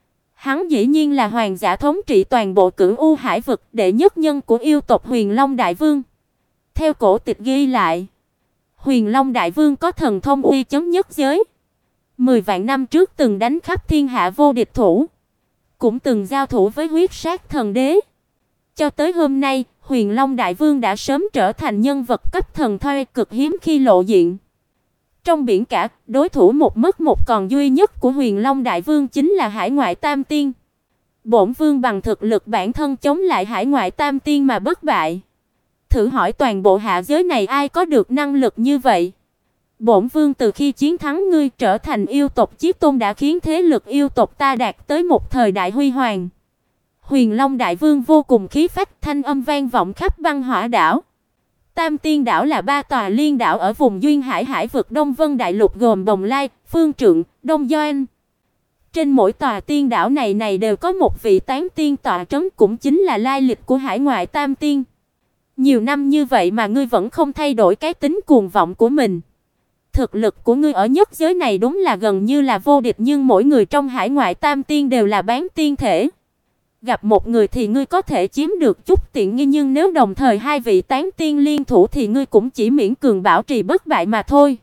Hắn dĩ nhiên là hoàng giả thống trị toàn bộ Cửu U Hải vực, đệ nhất nhân của yêu tộc Huyền Long Đại Vương. Theo cổ tịch ghi lại, Huyền Long Đại Vương có thần thông uy chấn nhất giới. 10 vạn năm trước từng đánh khắp thiên hạ vô địch thủ, cũng từng giao thủ với huyết sát thần đế. Cho tới hôm nay, Huyền Long Đại Vương đã sớm trở thành nhân vật cấp thần thoại cực hiếm khi lộ diện. Trong biển cả, đối thủ một mất một còn duy nhất của Huyền Long Đại Vương chính là Hải Ngoại Tam Tiên. Bổn vương bằng thực lực bản thân chống lại Hải Ngoại Tam Tiên mà bất bại. Thử hỏi toàn bộ hạ giới này ai có được năng lực như vậy? Bổn vương từ khi chiến thắng ngươi trở thành yêu tộc chí tôn đã khiến thế lực yêu tộc ta đạt tới một thời đại huy hoàng. Huyền Long Đại Vương vô cùng khí phách, thanh âm vang vọng khắp băng hỏa đảo. Tam Tiên đảo là 3 tòa liên đảo ở vùng duyên hải hải vực Đông Vân Đại Lục gồm Bồng Lai, Phương Trượng, Đông Doan. Trên mỗi tòa tiên đảo này đều có một vị tán tiên tọa trấn, cũng chính là lai lịch của hải ngoại tam tiên. Nhiều năm như vậy mà ngươi vẫn không thay đổi cái tính cuồng vọng của mình. Thực lực của ngươi ở nhất giới này đúng là gần như là vô địch, nhưng mỗi người trong hải ngoại tam tiên đều là bán tiên thể. Gặp một người thì ngươi có thể chiếm được chút tiện nghi, nhưng nếu đồng thời hai vị tán tiên liên thủ thì ngươi cũng chỉ miễn cường bảo trì bất bại mà thôi.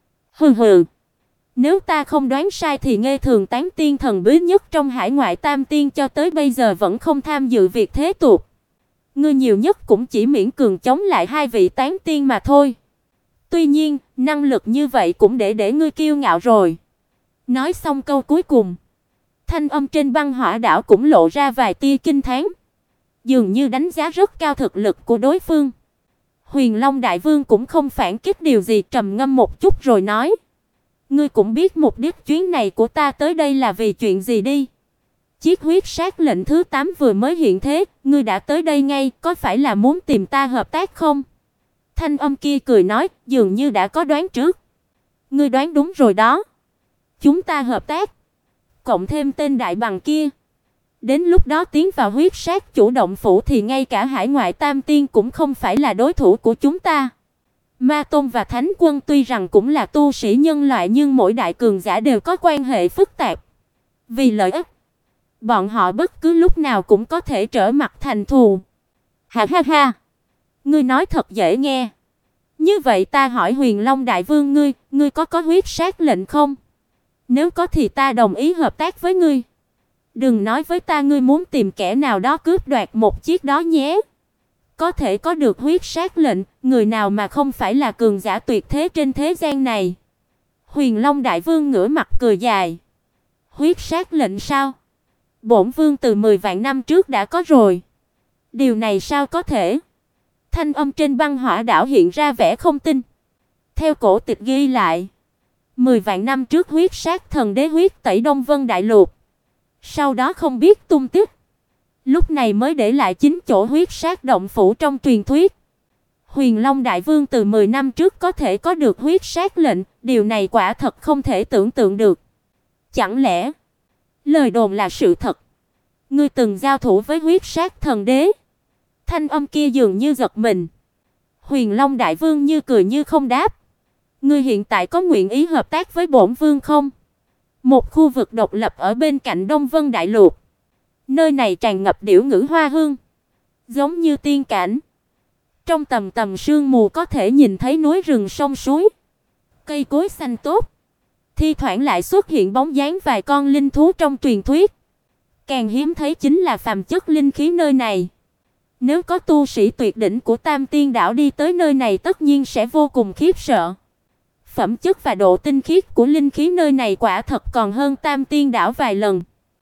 Hừ hừ. Nếu ta không đoán sai thì Nghê Thường tán tiên thần bí nhất trong hải ngoại tam tiên cho tới bây giờ vẫn không tham dự việc thế tục. Ngươi nhiều nhất cũng chỉ miễn cường chống lại hai vị tán tiên mà thôi. Tuy nhiên, năng lực như vậy cũng để ngươi kiêu ngạo rồi. Nói xong câu cuối cùng, thanh âm trên băng hỏa đảo cũng lộ ra vài tia kinh thán, dường như đánh giá rất cao thực lực của đối phương. Huyền Long Đại Vương cũng không phản kích điều gì, trầm ngâm một chút rồi nói: "Ngươi cũng biết mục đích chuyến này của ta tới đây là vì chuyện gì đi. Chiếc huyết sát lệnh thứ 8 vừa mới hiện thế, ngươi đã tới đây ngay, có phải là muốn tìm ta hợp tác không?" Thanh âm kia cười nói, dường như đã có đoán trước. "Ngươi đoán đúng rồi đó. Chúng ta hợp tác, cộng thêm tên đại bằng kia. Đến lúc đó tiến vào huyết sát chủ động phủ thì ngay cả hải ngoại tam tiên cũng không phải là đối thủ của chúng ta." Ma Tôn và Thánh Quân tuy rằng cũng là tu sĩ nhân loại, nhưng mỗi đại cường giả đều có quan hệ phức tạp. Vì lợi ích, bọn họ bất cứ lúc nào cũng có thể trở mặt thành thù. Ha ha ha, ngươi nói thật dễ nghe. Như vậy ta hỏi Huyền Long Đại Vương, ngươi có huyết sát lệnh không? Nếu có thì ta đồng ý hợp tác với ngươi. Đừng nói với ta ngươi muốn tìm kẻ nào đó cướp đoạt một chiếc đó nhé. Có thể có được huyết sát lệnh, người nào mà không phải là cường giả tuyệt thế trên thế gian này. Huyền Long Đại Vương ngửa mặt cười dài. Huyết sát lệnh sao? Bổn vương từ 10 vạn năm trước đã có rồi. Điều này sao có thể? Thanh âm trên băng hỏa đảo hiện ra vẻ không tin. Theo cổ tịch ghi lại, 10 vạn năm trước huyết sát thần đế huyết tẩy Đông Vân Đại Lục. Sau đó không biết tung tích. Lúc này mới để lại 9 chỗ huyết sát động phủ trong truyền thuyết. Huyền Long Đại Vương từ 10 năm trước có thể có được huyết sát lệnh, điều này quả thật không thể tưởng tượng được. Chẳng lẽ lời đồn là sự thật? Ngươi từng giao thủ với huyết sát thần đế? Thanh âm kia dường như giật mình. Huyền Long Đại Vương như cười như không đáp. Ngươi hiện tại có nguyện ý hợp tác với bổn vương không? Một khu vực độc lập ở bên cạnh Đông Vân Đại Lục. Nơi này tràn ngập điểu ngữ hoa hương, giống như tiên cảnh. Trong tầm tầm sương mù có thể nhìn thấy núi rừng sông suối, cây cối xanh tốt. Thi thoảng lại xuất hiện bóng dáng vài con linh thú trong truyền thuyết. Càng hiếm thấy chính là phàm chất linh khí nơi này. Nếu có tu sĩ tuyệt đỉnh của Tam Tiên đảo đi tới nơi này tất nhiên sẽ vô cùng khiếp sợ. Phẩm chất và độ tinh khiết của linh khí nơi này quả thật còn hơn Tam Tiên đảo vài lần.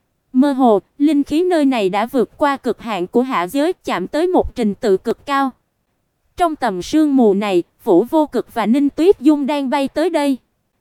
Mơ hồ, linh khí nơi này đã vượt qua cực hạn của hạ giới, chạm tới một trình tự cực cao. Trong tầm sương mù này, Vũ Vô Cực và Ninh Tuyết Dung đang bay tới đây.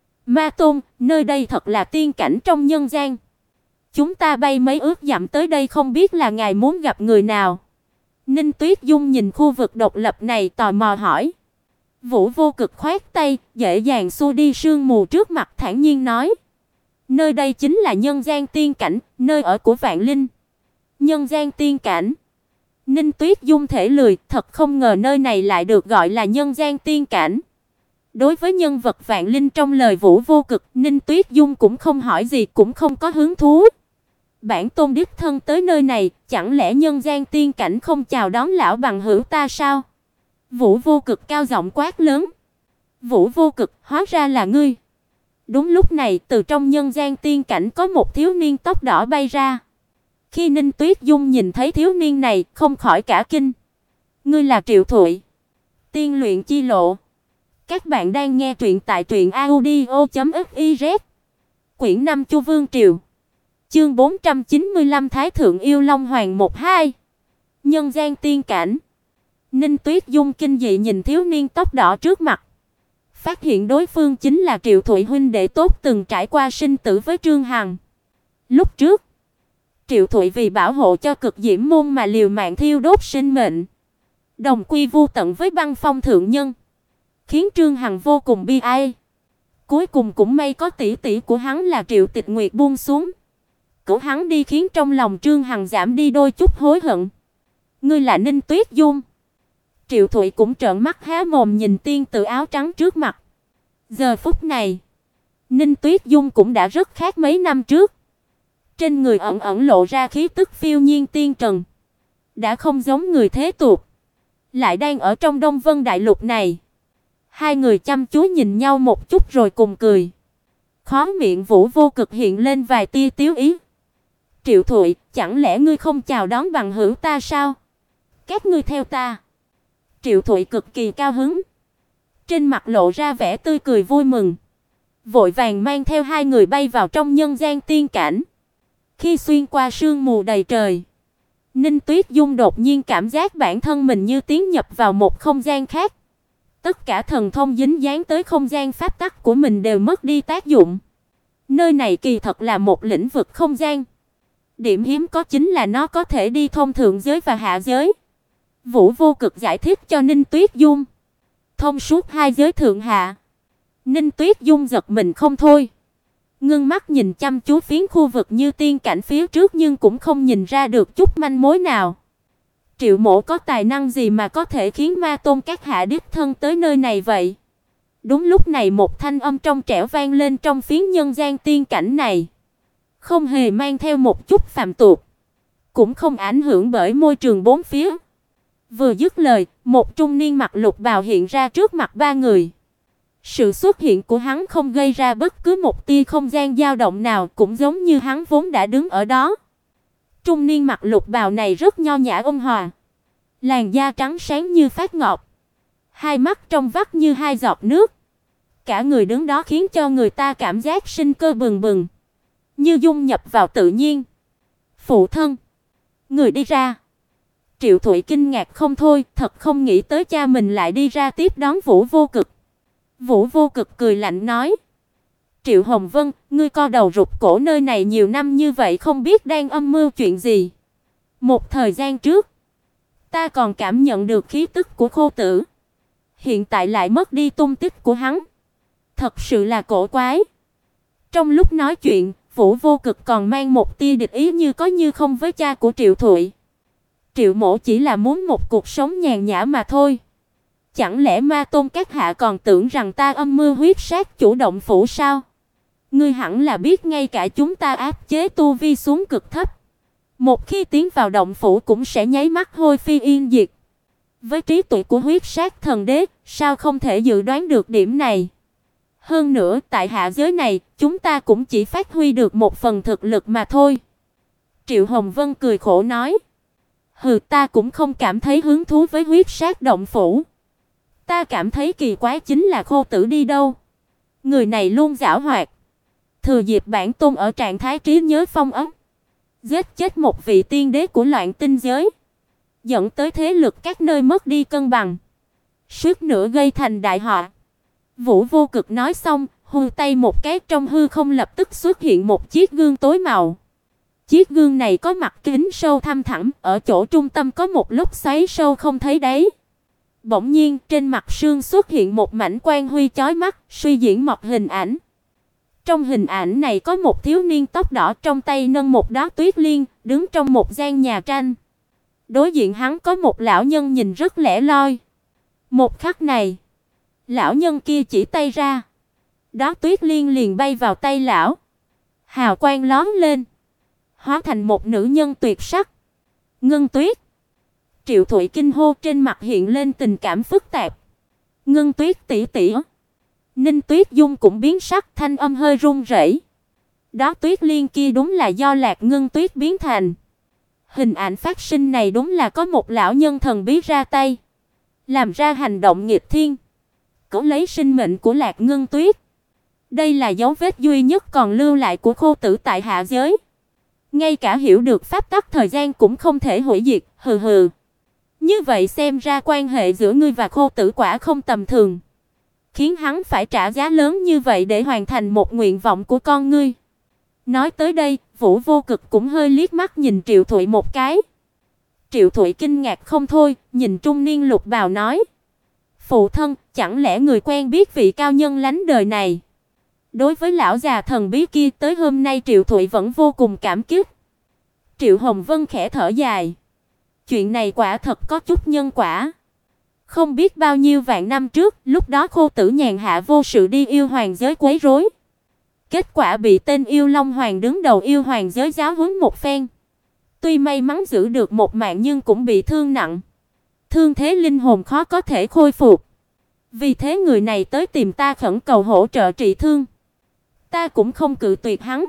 Ma Tôn, nơi đây thật là tiên cảnh trong nhân gian. Chúng ta bay mấy ước dặm tới đây, không biết là ngài muốn gặp người nào? Ninh Tuyết Dung nhìn khu vực độc lập này tò mò hỏi. Vũ Vô Cực khoát tay, dễ dàng xua đi sương mù trước mặt, thản nhiên nói. Nơi đây chính là nhân gian tiên cảnh, nơi ở của vạn linh. Nhân gian tiên cảnh. Ninh Tuyết Dung thể lười, thật không ngờ nơi này lại được gọi là nhân gian tiên cảnh. Đối với nhân vật vạn linh trong lời Vũ Vô Cực, Ninh Tuyết Dung cũng không hỏi gì, cũng không có hứng thú. Bản tôn đích thân tới nơi này, chẳng lẽ nhân gian tiên cảnh không chào đón lão bằng hữu ta sao? Vũ Vô Cực cao giọng quát lớn. Vũ Vô Cực, hóa ra là ngươi. Đúng lúc này, từ trong nhân gian tiên cảnh có một thiếu niên tóc đỏ bay ra. Khi Ninh Tuyết Dung nhìn thấy thiếu niên này, không khỏi cả kinh. Ngươi là Triệu Thụy. Tiên luyện chi lộ. Các bạn đang nghe truyện tại truyệnaudio.fiz. Quyển 5 Chu Vương Triều. Chương 495 Thái thượng yêu Long Hoàng 1-2. Nhân gian tiên cảnh. Ninh Tuyết Dung kinh dị nhìn thiếu niên tóc đỏ trước mặt. Phát hiện đối phương chính là Triệu Thụy huynh đệ tốt từng trải qua sinh tử với Trương Hằng. Lúc trước, Triệu Thụy vì bảo hộ cho Cực Diễm môn mà liều mạng thiêu đốt sinh mệnh, đồng quy vu tận với Băng Phong thượng nhân, khiến Trương Hằng vô cùng bi ai. Cuối cùng cũng may có tỷ tỷ của hắn là Triệu Tịch Nguyệt buông xuống, cứu hắn đi khiến trong lòng Trương Hằng giảm đi đôi chút hối hận. Ngươi là Ninh Tuyết Dung? Triệu Thụy cũng trợn mắt há mồm nhìn tiên tử áo trắng trước mặt. Giờ phút này, Ninh Tuyết Dung cũng đã rất khác mấy năm trước. Trên người ẩn ẩn lộ ra khí tức phiêu nhiên tiên trần, đã không giống người thế tục, lại đang ở trong Đông Vân Đại Lục này. Hai người chăm chú nhìn nhau một chút rồi cùng cười. Khóe miệng Vũ Vô Cực hiện lên vài tia tiếu ý. Triệu Thụy, chẳng lẽ ngươi không chào đón bằng hữu ta sao? Các ngươi theo ta. Triệu Thụy cực kỳ cao hứng, trên mặt lộ ra vẻ tươi cười vui mừng, vội vàng mang theo hai người bay vào trong nhân gian tiên cảnh. Khi xuyên qua sương mù đầy trời, Ninh Tuyết Dung đột nhiên cảm giác bản thân mình như tiến nhập vào một không gian khác. Tất cả thần thông dính dáng tới không gian pháp tắc của mình đều mất đi tác dụng. Nơi này kỳ thật là một lĩnh vực không gian. Điểm hiếm có chính là nó có thể đi thông thượng giới và hạ giới. Vũ Vô Cực giải thích cho Ninh Tuyết Dung. Thông suốt hai giới thượng hạ. Ninh Tuyết Dung giật mình không thôi, ngưng mắt nhìn chăm chú phiến khu vực như tiên cảnh phía trước nhưng cũng không nhìn ra được chút manh mối nào. Triệu Mộ có tài năng gì mà có thể khiến Ma Tôn các hạ đích thân tới nơi này vậy? Đúng lúc này một thanh âm trong trẻo vang lên trong phiến nhân gian tiên cảnh này, không hề mang theo một chút phàm tục, cũng không ảnh hưởng bởi môi trường bốn phía. Vừa dứt lời, một trung niên mặc lục bào hiện ra trước mặt ba người. Sự xuất hiện của hắn không gây ra bất cứ một tia không gian dao động nào, cũng giống như hắn vốn đã đứng ở đó. Trung niên mặc lục bào này rất nho nhã ôn hòa, làn da trắng sáng như phát ngọc, hai mắt trong vắt như hai giọt nước. Cả người đứng đó khiến cho người ta cảm giác sinh cơ bừng bừng, như dung nhập vào tự nhiên. Phụ thân, người đi ra. Triệu Thụy kinh ngạc không thôi, thật không nghĩ tới cha mình lại đi ra tiếp đón Vũ Vô Cực. Vũ Vô Cực cười lạnh nói: Triệu Hồng Vân, ngươi co đầu rụt cổ nơi này nhiều năm như vậy không biết đang âm mưu chuyện gì. Một thời gian trước, ta còn cảm nhận được khí tức của Khô Tử, hiện tại lại mất đi tung tích của hắn. Thật sự là cổ quái. Trong lúc nói chuyện, Vũ Vô Cực còn mang một tia địch ý như có như không với cha của Triệu Thụy. Triệu Mộ chỉ là muốn một cuộc sống nhàn nhã mà thôi. Chẳng lẽ Ma Tôn các hạ còn tưởng rằng ta âm mưu huyết sát chủ động phủ sao? Ngươi hẳn là biết ngay cả chúng ta áp chế tu vi xuống cực thấp, một khi tiến vào động phủ cũng sẽ nháy mắt hôi phi yên diệt. Với trí tuệ của huyết sát thần đế, sao không thể dự đoán được điểm này? Hơn nữa, tại hạ giới này, chúng ta cũng chỉ phát huy được một phần thực lực mà thôi. Triệu Hồng Vân cười khổ nói: Hừ, ta cũng không cảm thấy hứng thú với huyết sát động phủ. Ta cảm thấy kỳ quái chính là Khô Tử đi đâu? Người này luôn giảo hoạt, thừa dịp bản tôn ở trạng thái trí nhớ phong ấn, giết chết một vị tiên đế của Loạn Tinh giới, dẫn tới thế lực các nơi mất đi cân bằng, suýt nữa gây thành đại họa. Vũ Vô Cực nói xong, hư tay một cái, trong hư không lập tức xuất hiện một chiếc gương tối màu. Chiếc gương này có mặt kính sâu thăm thẳm, ở chỗ trung tâm có một lốc xoáy sâu không thấy đáy. Bỗng nhiên, trên mặt sương xuất hiện một mảnh quang huy chói mắt, suy diễn một hình ảnh. Trong hình ảnh này có một thiếu niên tóc đỏ trong tay nâng một đóa tuyết liên, đứng trong một gian nhà tranh. Đối diện hắn có một lão nhân nhìn rất lẻ loi. Một khắc này, lão nhân kia chỉ tay ra, đóa tuyết liên liền bay vào tay lão, hào quang lóe lên, hóa thành một nữ nhân tuyệt sắc. Ngân Tuyết. Triệu Thụy kinh hô, trên mặt hiện lên tình cảm phức tạp. Ngân Tuyết tỷ tỷ. Ninh Tuyết Dung cũng biến sắc, thanh âm hơi run rẩy. Đó tuyết liên kia đúng là do Lạc Ngân Tuyết biến thành. Hình ảnh phát sinh này đúng là có một lão nhân thần bí ra tay, làm ra hành động nghịch thiên, cứu lấy sinh mệnh của Lạc Ngân Tuyết. Đây là dấu vết duy nhất còn lưu lại của Khô Tử tại hạ giới. Ngay cả hiểu được pháp tắc thời gian cũng không thể hủy diệt, hừ hừ. Như vậy xem ra quan hệ giữa ngươi và Khô Tử quả không tầm thường, khiến hắn phải trả giá lớn như vậy để hoàn thành một nguyện vọng của con ngươi. Nói tới đây, Vũ Vô Cực cũng hơi liếc mắt nhìn Triệu Thụy một cái. Triệu Thụy kinh ngạc không thôi, nhìn trung niên lục bào nói: Phụ thân, chẳng lẽ người quen biết vị cao nhân lánh đời này? Đối với lão già thần bí kia tới hôm nay Triệu Thụy vẫn vô cùng cảm kích. Triệu Hồng Vân khẽ thở dài. Chuyện này quả thật có chút nhân quả. Không biết bao nhiêu vạn năm trước, lúc đó Khô Tử nhàn hạ vô sự đi yêu hoàng giới quấy rối. Kết quả bị tên yêu Long Hoàng đứng đầu yêu hoàng giới giáo huấn một phen. Tuy may mắn giữ được một mạng nhưng cũng bị thương nặng. Thương thế linh hồn khó có thể khôi phục. Vì thế người này tới tìm ta khẩn cầu hỗ trợ trị thương. Ta cũng không cự tuyệt hắn.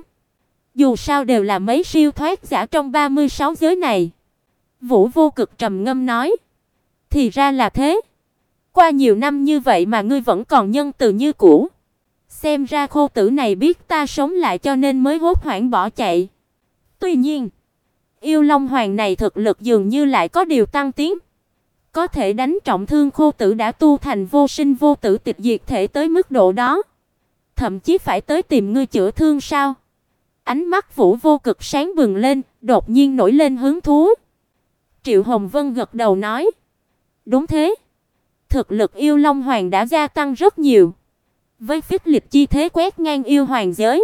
Dù sao đều là mấy siêu thoát giả trong 36 giới này. Vũ Vô Cực trầm ngâm nói. Thì ra là thế. Qua nhiều năm như vậy mà ngươi vẫn còn nhân từ như cũ. Xem ra Khô Tử này biết ta sống lại cho nên mới hốt hoảng bỏ chạy. Tuy nhiên, yêu Long Hoàng này thực lực dường như lại có điều tăng tiến. Có thể đánh trọng thương Khô Tử đã tu thành vô sinh vô tử tịch diệt thể tới mức độ đó. Thậm chí phải tới tìm ngươi chữa thương sao? Ánh mắt Vũ Vô Cực sáng bừng lên, đột nhiên nổi lên hứng thú. Triệu Hồng Vân gật đầu nói. Đúng thế. Thực lực yêu Long Hoàng đã gia tăng rất nhiều. Với phích lịch chi thế quét ngang yêu hoàng giới.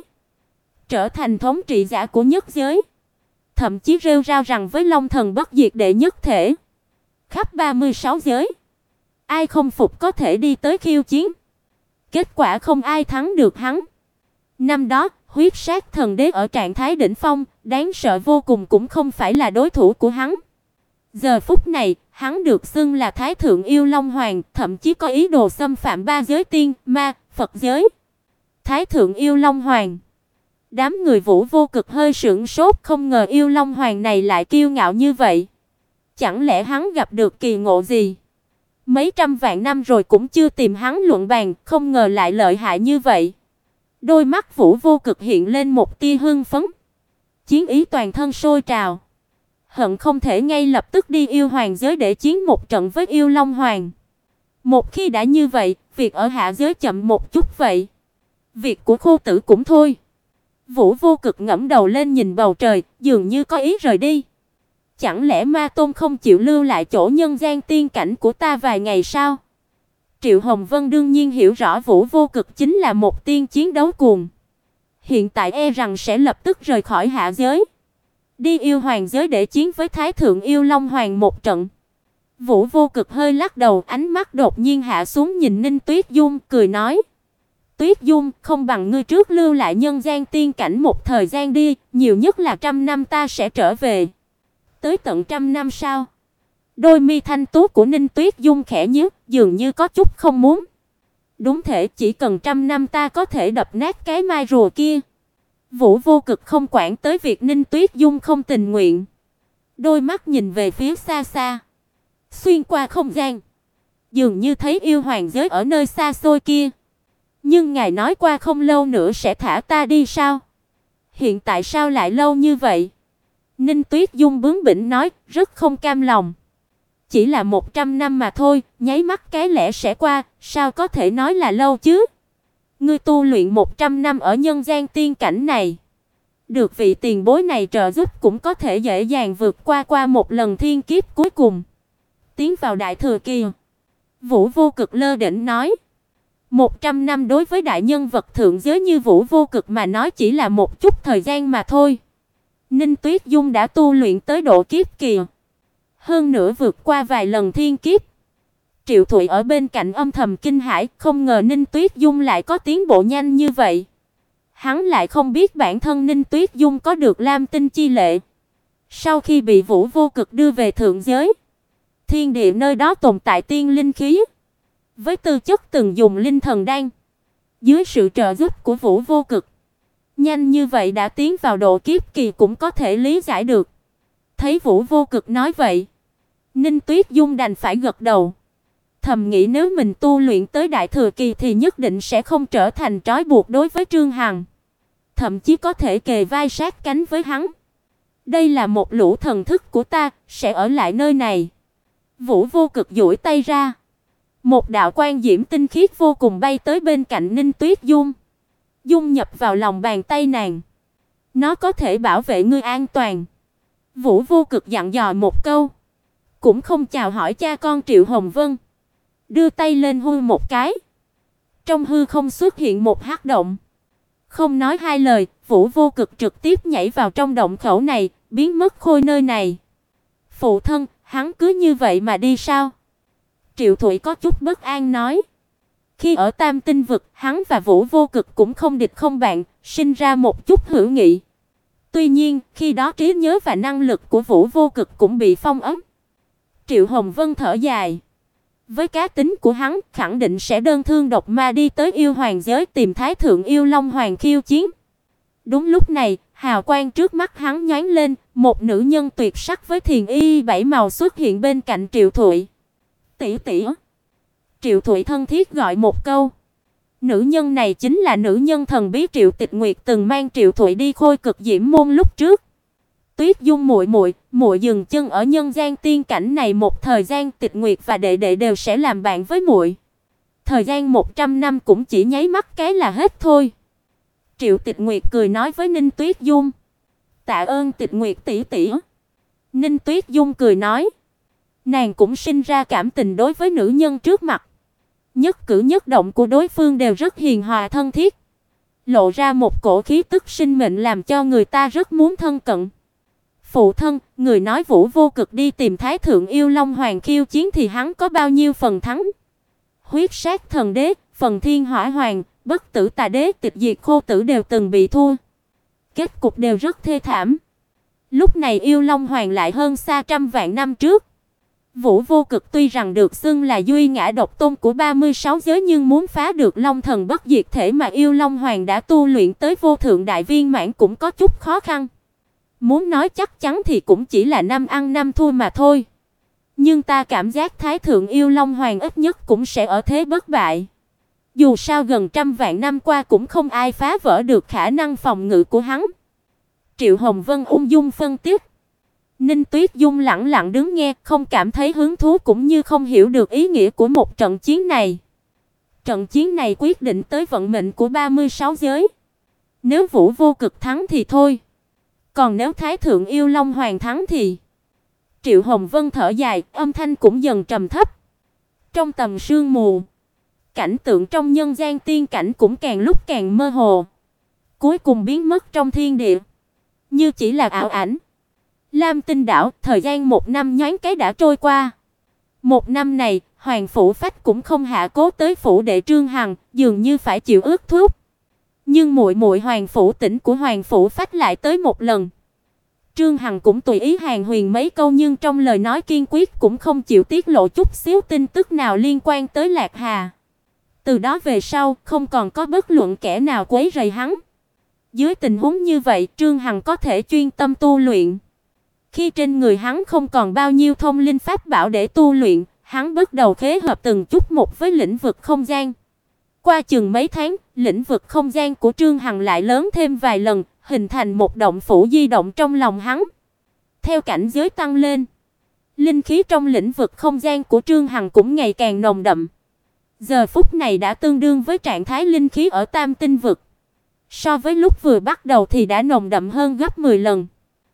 Trở thành thống trị giả của nhất giới. Thậm chí rêu rao rằng với Long Thần bất diệt đệ nhất thể. Khắp 36 giới. Ai không phục có thể đi tới khiêu chiến. Kết quả không ai thắng được hắn. Năm đó, huyết sát thần đế ở trạng thái đỉnh phong, đáng sợ vô cùng cũng không phải là đối thủ của hắn. Giờ phút này, hắn được xưng là Thái thượng yêu Long Hoàng, thậm chí có ý đồ xâm phạm ba giới tiên, ma, Phật giới. Thái thượng yêu Long Hoàng. Đám người Vũ Vô Cực hơi sửng sốt, không ngờ yêu Long Hoàng này lại kiêu ngạo như vậy. Chẳng lẽ hắn gặp được kỳ ngộ gì? Mấy trăm vạn năm rồi cũng chưa tìm hắn luận bàn, không ngờ lại lợi hại như vậy. Đôi mắt Vũ Vô Cực hiện lên một tia hưng phấn. Chiến ý toàn thân sôi trào. Hận không thể ngay lập tức đi yêu hoàng giới để chiến một trận với yêu Long Hoàng. Một khi đã như vậy, việc ở hạ giới chậm một chút vậy. Việc của Khô Tử cũng thôi. Vũ Vô Cực ngẩng đầu lên nhìn bầu trời, dường như có ý rời đi. Chẳng lẽ Ma Tôn không chịu lưu lại chỗ nhân gian tiên cảnh của ta vài ngày sao? Triệu Hồng Vân đương nhiên hiểu rõ Vũ Vô Cực chính là một tiên chiến đấu cuồng. Hiện tại e rằng sẽ lập tức rời khỏi hạ giới. Đi yêu hoàng giới để chiến với Thái thượng yêu Long Hoàng một trận. Vũ Vô Cực hơi lắc đầu, ánh mắt đột nhiên hạ xuống nhìn Ninh Tuyết Dung, cười nói. Tuyết Dung, không bằng ngươi trước lưu lại nhân gian tiên cảnh một thời gian đi, nhiều nhất là 100 năm ta sẽ trở về. Tới tận 100 năm sao? Đôi mi thanh tú của Ninh Tuyết Dung khẽ nhíu, dường như có chút không muốn. Đúng thể, chỉ cần 100 năm ta có thể đập nát cái mai rùa kia. Vũ Vô Cực không quản tới việc Ninh Tuyết Dung không tình nguyện. Đôi mắt nhìn về phía xa xa. Xuyên qua không gian. Dường như thấy yêu hoàng giới ở nơi xa xôi kia. Nhưng ngài nói qua không lâu nữa sẽ thả ta đi sao? Hiện tại sao lại lâu như vậy? Ninh Tuyết Dung bướng bỉnh nói, rất không cam lòng. Chỉ là 100 năm mà thôi, nháy mắt cái lẽ sẽ qua, sao có thể nói là lâu chứ? Ngươi tu luyện 100 năm ở nhân gian tiên cảnh này, được vị tiền bối này trợ giúp cũng có thể dễ dàng vượt qua một lần thiên kiếp cuối cùng, tiến vào đại thừa kỳ. Vũ Vô Cực lơ đễnh nói, 100 năm đối với đại nhân vật thượng giới như Vũ Vô Cực mà nói chỉ là một chút thời gian mà thôi. Ninh Tuyết Dung đã tu luyện tới độ kiếp kỳ, hơn nữa vượt qua vài lần thiên kiếp. Triệu Thụy ở bên cạnh âm thầm kinh hãi, không ngờ Ninh Tuyết Dung lại có tiến bộ nhanh như vậy. Hắn lại không biết bản thân Ninh Tuyết Dung có được Lam Tinh chi lệ. Sau khi bị Vũ Vô Cực đưa về thượng giới, thiên địa nơi đó tồn tại tiên linh khí. Với tư chất từng dùng linh thần đan, dưới sự trợ giúp của Vũ Vô Cực, nhanh như vậy đã tiến vào độ kiếp kỳ cũng có thể lý giải được. Thấy Vũ Vô Cực nói vậy, Ninh Tuyết Dung đành phải gật đầu. Thầm nghĩ nếu mình tu luyện tới đại thừa kỳ thì nhất định sẽ không trở thành trói buộc đối với Trương Hằng, thậm chí có thể kề vai sát cánh với hắn. Đây là một lũ thần thức của ta, sẽ ở lại nơi này. Vũ Vô Cực duỗi tay ra, một đạo quang diễm tinh khiết vô cùng bay tới bên cạnh Ninh Tuyết Dung, dung nhập vào lòng bàn tay nàng. Nó có thể bảo vệ ngươi an toàn. Vũ Vô Cực dặn dò một câu, cũng không chào hỏi cha con Triệu Hồng Vân, đưa tay lên hôn một cái. Trong hư không xuất hiện một hắc động, Không nói hai lời, Vũ Vô Cực trực tiếp nhảy vào trong động khẩu này, biến mất khôi nơi này. Phụ thân, hắn cứ như vậy mà đi sao? Triệu Thụy có chút bất an nói. Khi ở Tam Tinh vực, hắn và Vũ Vô Cực cũng không địch không bạn, sinh ra một chút hữu nghị. Tuy nhiên, khi đó trí nhớ và năng lực của Vũ Vô Cực cũng bị phong ấn. Triệu Hồng Vân thở dài. Với cá tính của hắn, khẳng định sẽ đơn thương độc ma đi tới yêu hoàng giới tìm Thái thượng yêu Long Hoàng khiêu chiến. Đúng lúc này, hào quang trước mắt hắn nhoáng lên, một nữ nhân tuyệt sắc với thiền y bảy màu xuất hiện bên cạnh Triệu Thụy. "Tỷ tỷ." Triệu Thụy thân thiết gọi một câu. Nữ nhân này chính là nữ nhân thần bí Triệu Tịch Nguyệt từng mang Triệu Thụy đi Khôi Cực Diễm môn lúc trước. Tuyết Dung muội muội, muội dừng chân ở nhân gian tiên cảnh này một thời gian, Tịch Nguyệt và đệ đệ đều sẽ làm bạn với muội. Thời gian 100 năm cũng chỉ nháy mắt cái là hết thôi. Triệu Tịch Nguyệt cười nói với Ninh Tuyết Dung. Tạ ơn Tịch Nguyệt tỷ tỷ. Ninh Tuyết Dung cười nói. Nàng cũng sinh ra cảm tình đối với nữ nhân trước mặt. Nhất cử nhất động của đối phương đều rất hiền hòa thân thiết, lộ ra một cổ khí tức sinh mệnh làm cho người ta rất muốn thân cận. Phụ thân, người nói Vũ Vô Cực đi tìm Thái thượng yêu Long Hoàng khiêu chiến thì hắn có bao nhiêu phần thắng? Huyết Sát Thần Đế, Phần Thiên Hỏa Hoàng, Bất Tử Tà Đế, Tịch Diệt Khô Tử đều từng bị thua. Kết cục đều rất thê thảm. Lúc này yêu Long Hoàng lại hơn xa trăm vạn năm trước. Vũ Vô Cực tuy rằng được xưng là duy ngã độc tôn của 36 giới nhưng muốn phá được Long Thần Bất Diệt thể mà yêu Long Hoàng đã tu luyện tới vô thượng đại viên mãn cũng có chút khó khăn. Muốn nói chắc chắn thì cũng chỉ là năm ăn năm thua mà thôi. Nhưng ta cảm giác Thái thượng yêu Long Hoàng ít nhất cũng sẽ ở thế bất bại. Dù sao gần trăm vạn năm qua cũng không ai phá vỡ được khả năng phòng ngự của hắn. Triệu Hồng Vân ung dung phân tích. Ninh Tuyết Dung lặng lặng đứng nghe, không cảm thấy hứng thú cũng như không hiểu được ý nghĩa của một trận chiến này. Trận chiến này quyết định tới vận mệnh của 36 giới. Nếu Vũ Vô Cực thắng thì thôi. Còn nếu Thái thượng yêu Long Hoàng thắng thì... Triệu Hồng Vân thở dài, âm thanh cũng dần trầm thấp. Trong tầm sương mù, cảnh tượng trong nhân gian tiên cảnh cũng càng lúc càng mơ hồ, cuối cùng biến mất trong thiên địa, như chỉ là ảo ảnh. Lam Tinh đảo, thời gian 1 năm nhoáng cái đã trôi qua. 1 năm này, Hoàng phủ Phách cũng không hạ cố tới phủ đệ Trương Hằng, dường như phải chịu ước thúc. Nhưng muội muội Hoàng phủ Tỉnh của Hoàng phủ Phách lại tới một lần. Trương Hằng cũng tùy ý hàn huyền mấy câu nhưng trong lời nói kiên quyết cũng không chịu tiết lộ chút xíu tin tức nào liên quan tới Lạc Hà. Từ đó về sau, không còn có bất luận kẻ nào quấy rầy hắn. Dưới tình huống như vậy, Trương Hằng có thể chuyên tâm tu luyện. Khi trên người hắn không còn bao nhiêu thông linh pháp bảo để tu luyện, hắn bắt đầu khế hợp từng chút một với lĩnh vực không gian. Qua chừng mấy tháng, lĩnh vực không gian của Trương Hằng lại lớn thêm vài lần, hình thành một động phủ di động trong lòng hắn. Theo cảnh giới tăng lên, linh khí trong lĩnh vực không gian của Trương Hằng cũng ngày càng nồng đậm. Giờ phút này đã tương đương với trạng thái linh khí ở Tam Tinh vực. So với lúc vừa bắt đầu thì đã nồng đậm hơn gấp 10 lần.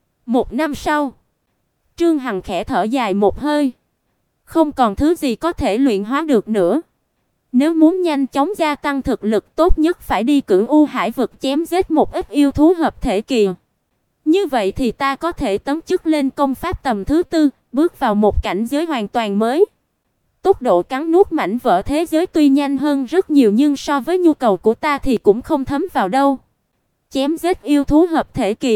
1 năm sau, Trương Hằng khẽ thở dài một hơi. Không còn thứ gì có thể luyện hóa được nữa. Nếu muốn nhanh chóng gia tăng thực lực, tốt nhất phải đi Cửu U Hải vực chém giết một ít yêu thú hợp thể kỳ. Như vậy thì ta có thể tấn chức lên công pháp tầm thứ 4, bước vào một cảnh giới hoàn toàn mới. Tốc độ cắn nuốt mảnh vỡ thế giới tuy nhanh hơn rất nhiều nhưng so với nhu cầu của ta thì cũng không thấm vào đâu. Chém giết yêu thú hợp thể kỳ,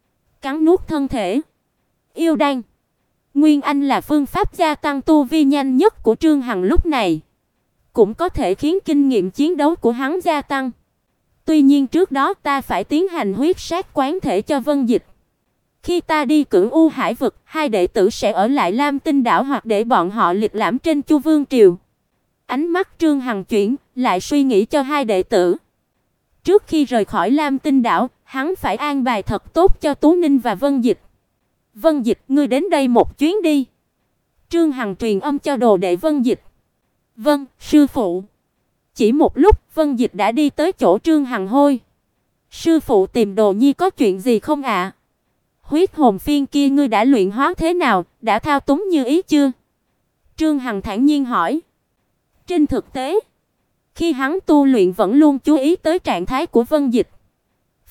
cắn nuốt thân thể, yêu đan, nguyên anh là phương pháp gia tăng tu vi nhanh nhất của Trương Hằng lúc này, cũng có thể khiến kinh nghiệm chiến đấu của hắn gia tăng. Tuy nhiên trước đó ta phải tiến hành huyết sát quán thể cho Vân Dịch. Khi ta đi Cửu U Hải vực, 2 đệ tử sẽ ở lại Lam Tinh đảo hoặc để bọn họ lịch lãm trên Chu Vương triều. Ánh mắt Trương Hằng chuyển, lại suy nghĩ cho 2 đệ tử. Trước khi rời khỏi Lam Tinh đảo, hắn phải an bài thật tốt cho Tú Ninh và Vân Dịch. Vân Dịch, ngươi đến đây một chuyến đi. Trương Hằng truyền âm cho đồ đệ Vân Dịch. Vâng, sư phụ. Chỉ một lúc, Vân Dịch đã đi tới chỗ Trương Hằng hôi. Sư phụ tìm Đồ Nhi có chuyện gì không ạ? Huyết hồn phiên kia ngươi đã luyện hóa thế nào, đã thao túng như ý chưa? Trương Hằng thản nhiên hỏi. Trên thực tế, khi hắn tu luyện vẫn luôn chú ý tới trạng thái của Vân Dịch.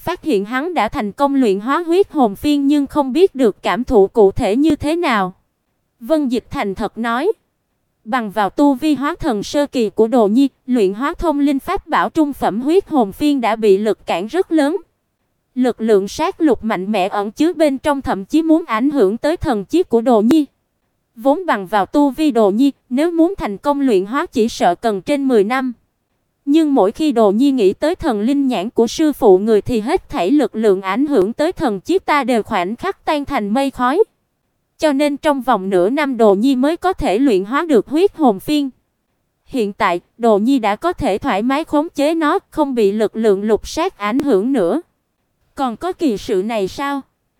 phát hiện hắn đã thành công luyện hóa huyết hồn phiên nhưng không biết được cảm thụ cụ thể như thế nào. Vân Dịch thành thật nói, bằng vào tu vi hóa thần sơ kỳ của Đồ Nhi, luyện hóa thông linh pháp bảo trung phẩm huyết hồn phiên đã bị lực cản rất lớn. Lực lượng sát lục mạnh mẽ ẩn chứa bên trong thậm chí muốn ảnh hưởng tới thần trí của Đồ Nhi. Vốn bằng vào tu vi Đồ Nhi, nếu muốn thành công luyện hóa chỉ sợ cần trên 10 năm. Nhưng mỗi khi Đồ Nhi nghĩ tới thần linh nhãn của sư phụ người thì hết thảy lực lượng ảnh hưởng tới thần trí ta đều khoảnh khắc tan thành mây khói. Cho nên trong vòng nửa năm Đồ Nhi mới có thể luyện hóa được huyết hồn phiên. Hiện tại, Đồ Nhi đã có thể thoải mái khống chế nó, không bị lực lượng lục sát ảnh hưởng nữa. Còn có kỳ sự này sao?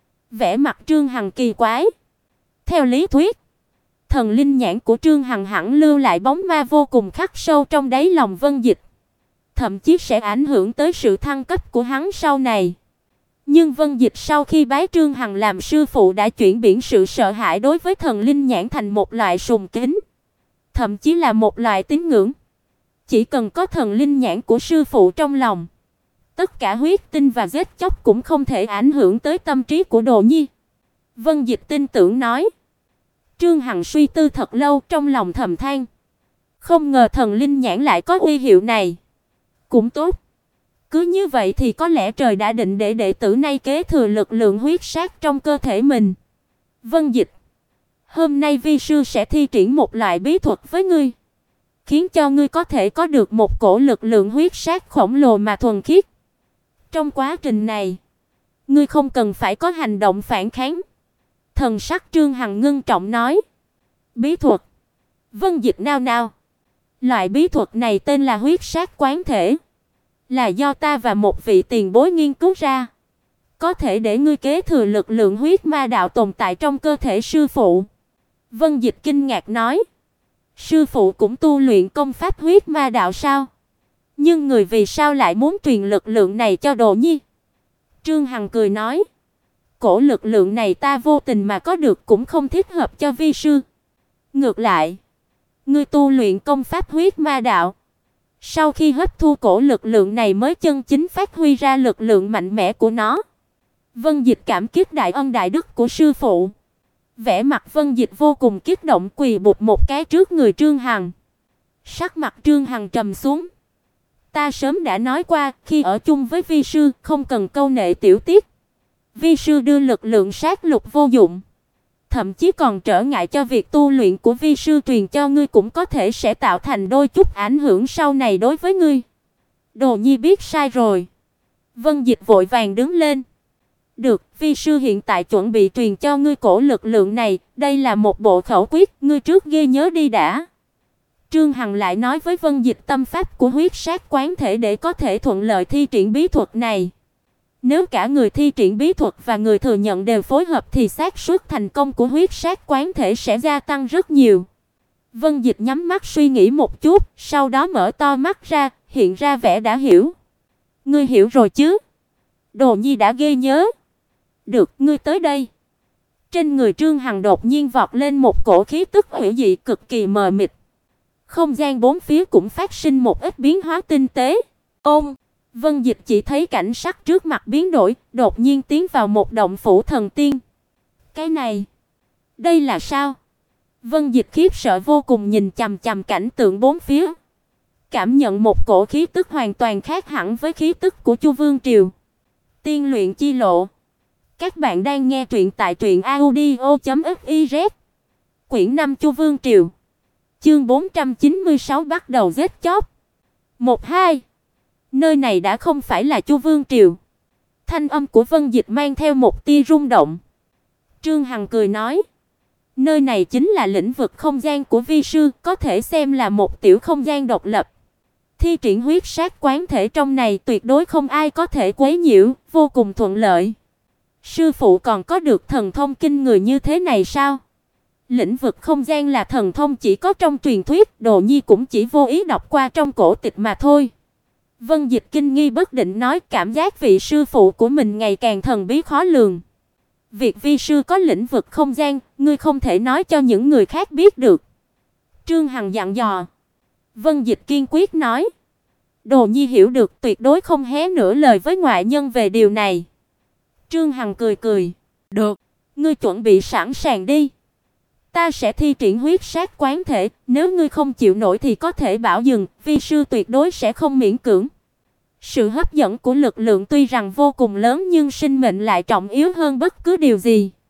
Vẻ mặt Trương Hằng kỳ quái. Theo lý thuyết, thần linh nhãn của Trương Hằng hẳn lưu lại bóng ma vô cùng khắc sâu trong đáy lòng Vân Dịch, thậm chí sẽ ảnh hưởng tới sự thăng cấp của hắn sau này. Nhưng Vân Dịch sau khi bái Trương Hằng làm sư phụ đã chuyển biến sự sợ hãi đối với thần linh nhãn thành một loại sùng kính, thậm chí là một loại tín ngưỡng. Chỉ cần có thần linh nhãn của sư phụ trong lòng, tất cả huyết tinh và giết chóc cũng không thể ảnh hưởng tới tâm trí của Đồ Nhi. Vân Dịch tin tưởng nói. Trương Hằng suy tư thật lâu, trong lòng thầm than, không ngờ thần linh nhãn lại có uy hiệu này. Cũng tốt. Cứ như vậy thì có lẽ trời đã định để đệ tử nay kế thừa lực lượng huyết sát trong cơ thể mình. Vân Dịch, hôm nay vi sư sẽ thi triển một loại bí thuật với ngươi, khiến cho ngươi có thể có được một cổ lực lượng huyết sát khổng lồ mà thuần khiết. Trong quá trình này, ngươi không cần phải có hành động phản kháng. Thần sắc Trương Hằng ngưng trọng nói. Bí thuật? Vân Dịch nao nao. Loại bí thuật này tên là huyết sát quán thể, là do ta và một vị tiền bối nghiên cứu ra, có thể để ngươi kế thừa lực lượng huyết ma đạo tồn tại trong cơ thể sư phụ. Vân Dịch kinh ngạc nói. Sư phụ cũng tu luyện công pháp huyết ma đạo sao? Nhưng người vì sao lại muốn truyền lực lượng này cho Đồ Nhi? Trương Hằng cười nói. Cổ lực lượng này ta vô tình mà có được cũng không thích hợp cho vi sư. Ngược lại, ngươi tu luyện công pháp huyết ma đạo, sau khi hấp thu cổ lực lượng này mới chân chính phát huy ra lực lượng mạnh mẽ của nó. Vân Dịch cảm kích đại ân đại đức của sư phụ. Vẻ mặt Vân Dịch vô cùng kích động, quỳ bụt một cái trước người Trương Hằng. Sắc mặt Trương Hằng trầm xuống. Ta sớm đã nói qua, khi ở chung với vi sư không cần câu nệ tiểu tiết. Vi sư đưa lực lượng sát lục vô dụng, thậm chí còn trở ngại cho việc tu luyện của vi sư truyền cho ngươi, cũng có thể sẽ tạo thành đôi chút ảnh hưởng sau này đối với ngươi. Đồ Nhi biết sai rồi. Vân Dịch vội vàng đứng lên. Được, vi sư hiện tại chuẩn bị truyền cho ngươi cổ lực lượng này, đây là một bộ khẩu quyết, ngươi trước ghi nhớ đi đã. Trương Hằng lại nói với Vân Dịch tâm pháp của huyết sát quán thể để có thể thuận lợi thi triển bí thuật này. Nếu cả người thi triển bí thuật và người thừa nhận đều phối hợp thì xác suất thành công của huyết sát quán thể sẽ gia tăng rất nhiều. Vân Dịch nhắm mắt suy nghĩ một chút, sau đó mở to mắt ra, hiện ra vẻ đã hiểu. Ngươi hiểu rồi chứ? Đồ Nhi đã ghi nhớ. Được, ngươi tới đây. Trên người Trương Hằng đột nhiên vọt lên một cổ khí tức hủy dị cực kỳ mờ mịt. Không gian bốn phía cũng phát sinh một ít biến hóa tinh tế. Ôm, Vân Dịch chỉ thấy cảnh sắc trước mặt biến đổi, đột nhiên tiến vào một động phủ thần tiên. Cái này, đây là sao? Vân Dịch khiếp sợ vô cùng nhìn chằm chằm cảnh tượng bốn phía, cảm nhận một cổ khí tức hoàn toàn khác hẳn với khí tức của Chu Vương Triều. Tiên luyện chi lộ. Các bạn đang nghe truyện tại truyệnaudio.fiz. Quyển 5 Chu Vương Triều. Chương 496 bắt đầu giết chóc. 1-2. Nơi này đã không phải là Chu Vương Triều. Thanh âm của Vân Dịch mang theo một tia rung động. Trương Hằng cười nói, nơi này chính là lĩnh vực không gian của vi sư, có thể xem là một tiểu không gian độc lập. Thi triển huyết sát quán thể trong này tuyệt đối không ai có thể quấy nhiễu, vô cùng thuận lợi. Sư phụ còn có được thần thông kinh người như thế này sao? Lĩnh vực không gian là thần thông chỉ có trong truyền thuyết, Đồ Nhi cũng chỉ vô ý đọc qua trong cổ tịch mà thôi. Vân Dịch kinh nghi bất định nói, cảm giác vị sư phụ của mình ngày càng thần bí khó lường. Việc vi sư có lĩnh vực không gian, ngươi không thể nói cho những người khác biết được. Trương Hằng dặn dò. Vân Dịch kiên quyết nói, Đồ Nhi hiểu được, tuyệt đối không hé nửa lời với ngoại nhân về điều này. Trương Hằng cười cười, "Được, ngươi chuẩn bị sẵn sàng đi. Ta sẽ thi triển huyết sát quán thể, nếu ngươi không chịu nổi thì có thể bảo dừng, vi sư tuyệt đối sẽ không miễn cưỡng." Sự hấp dẫn của lực lượng tuy rằng vô cùng lớn nhưng sinh mệnh lại trọng yếu hơn bất cứ điều gì.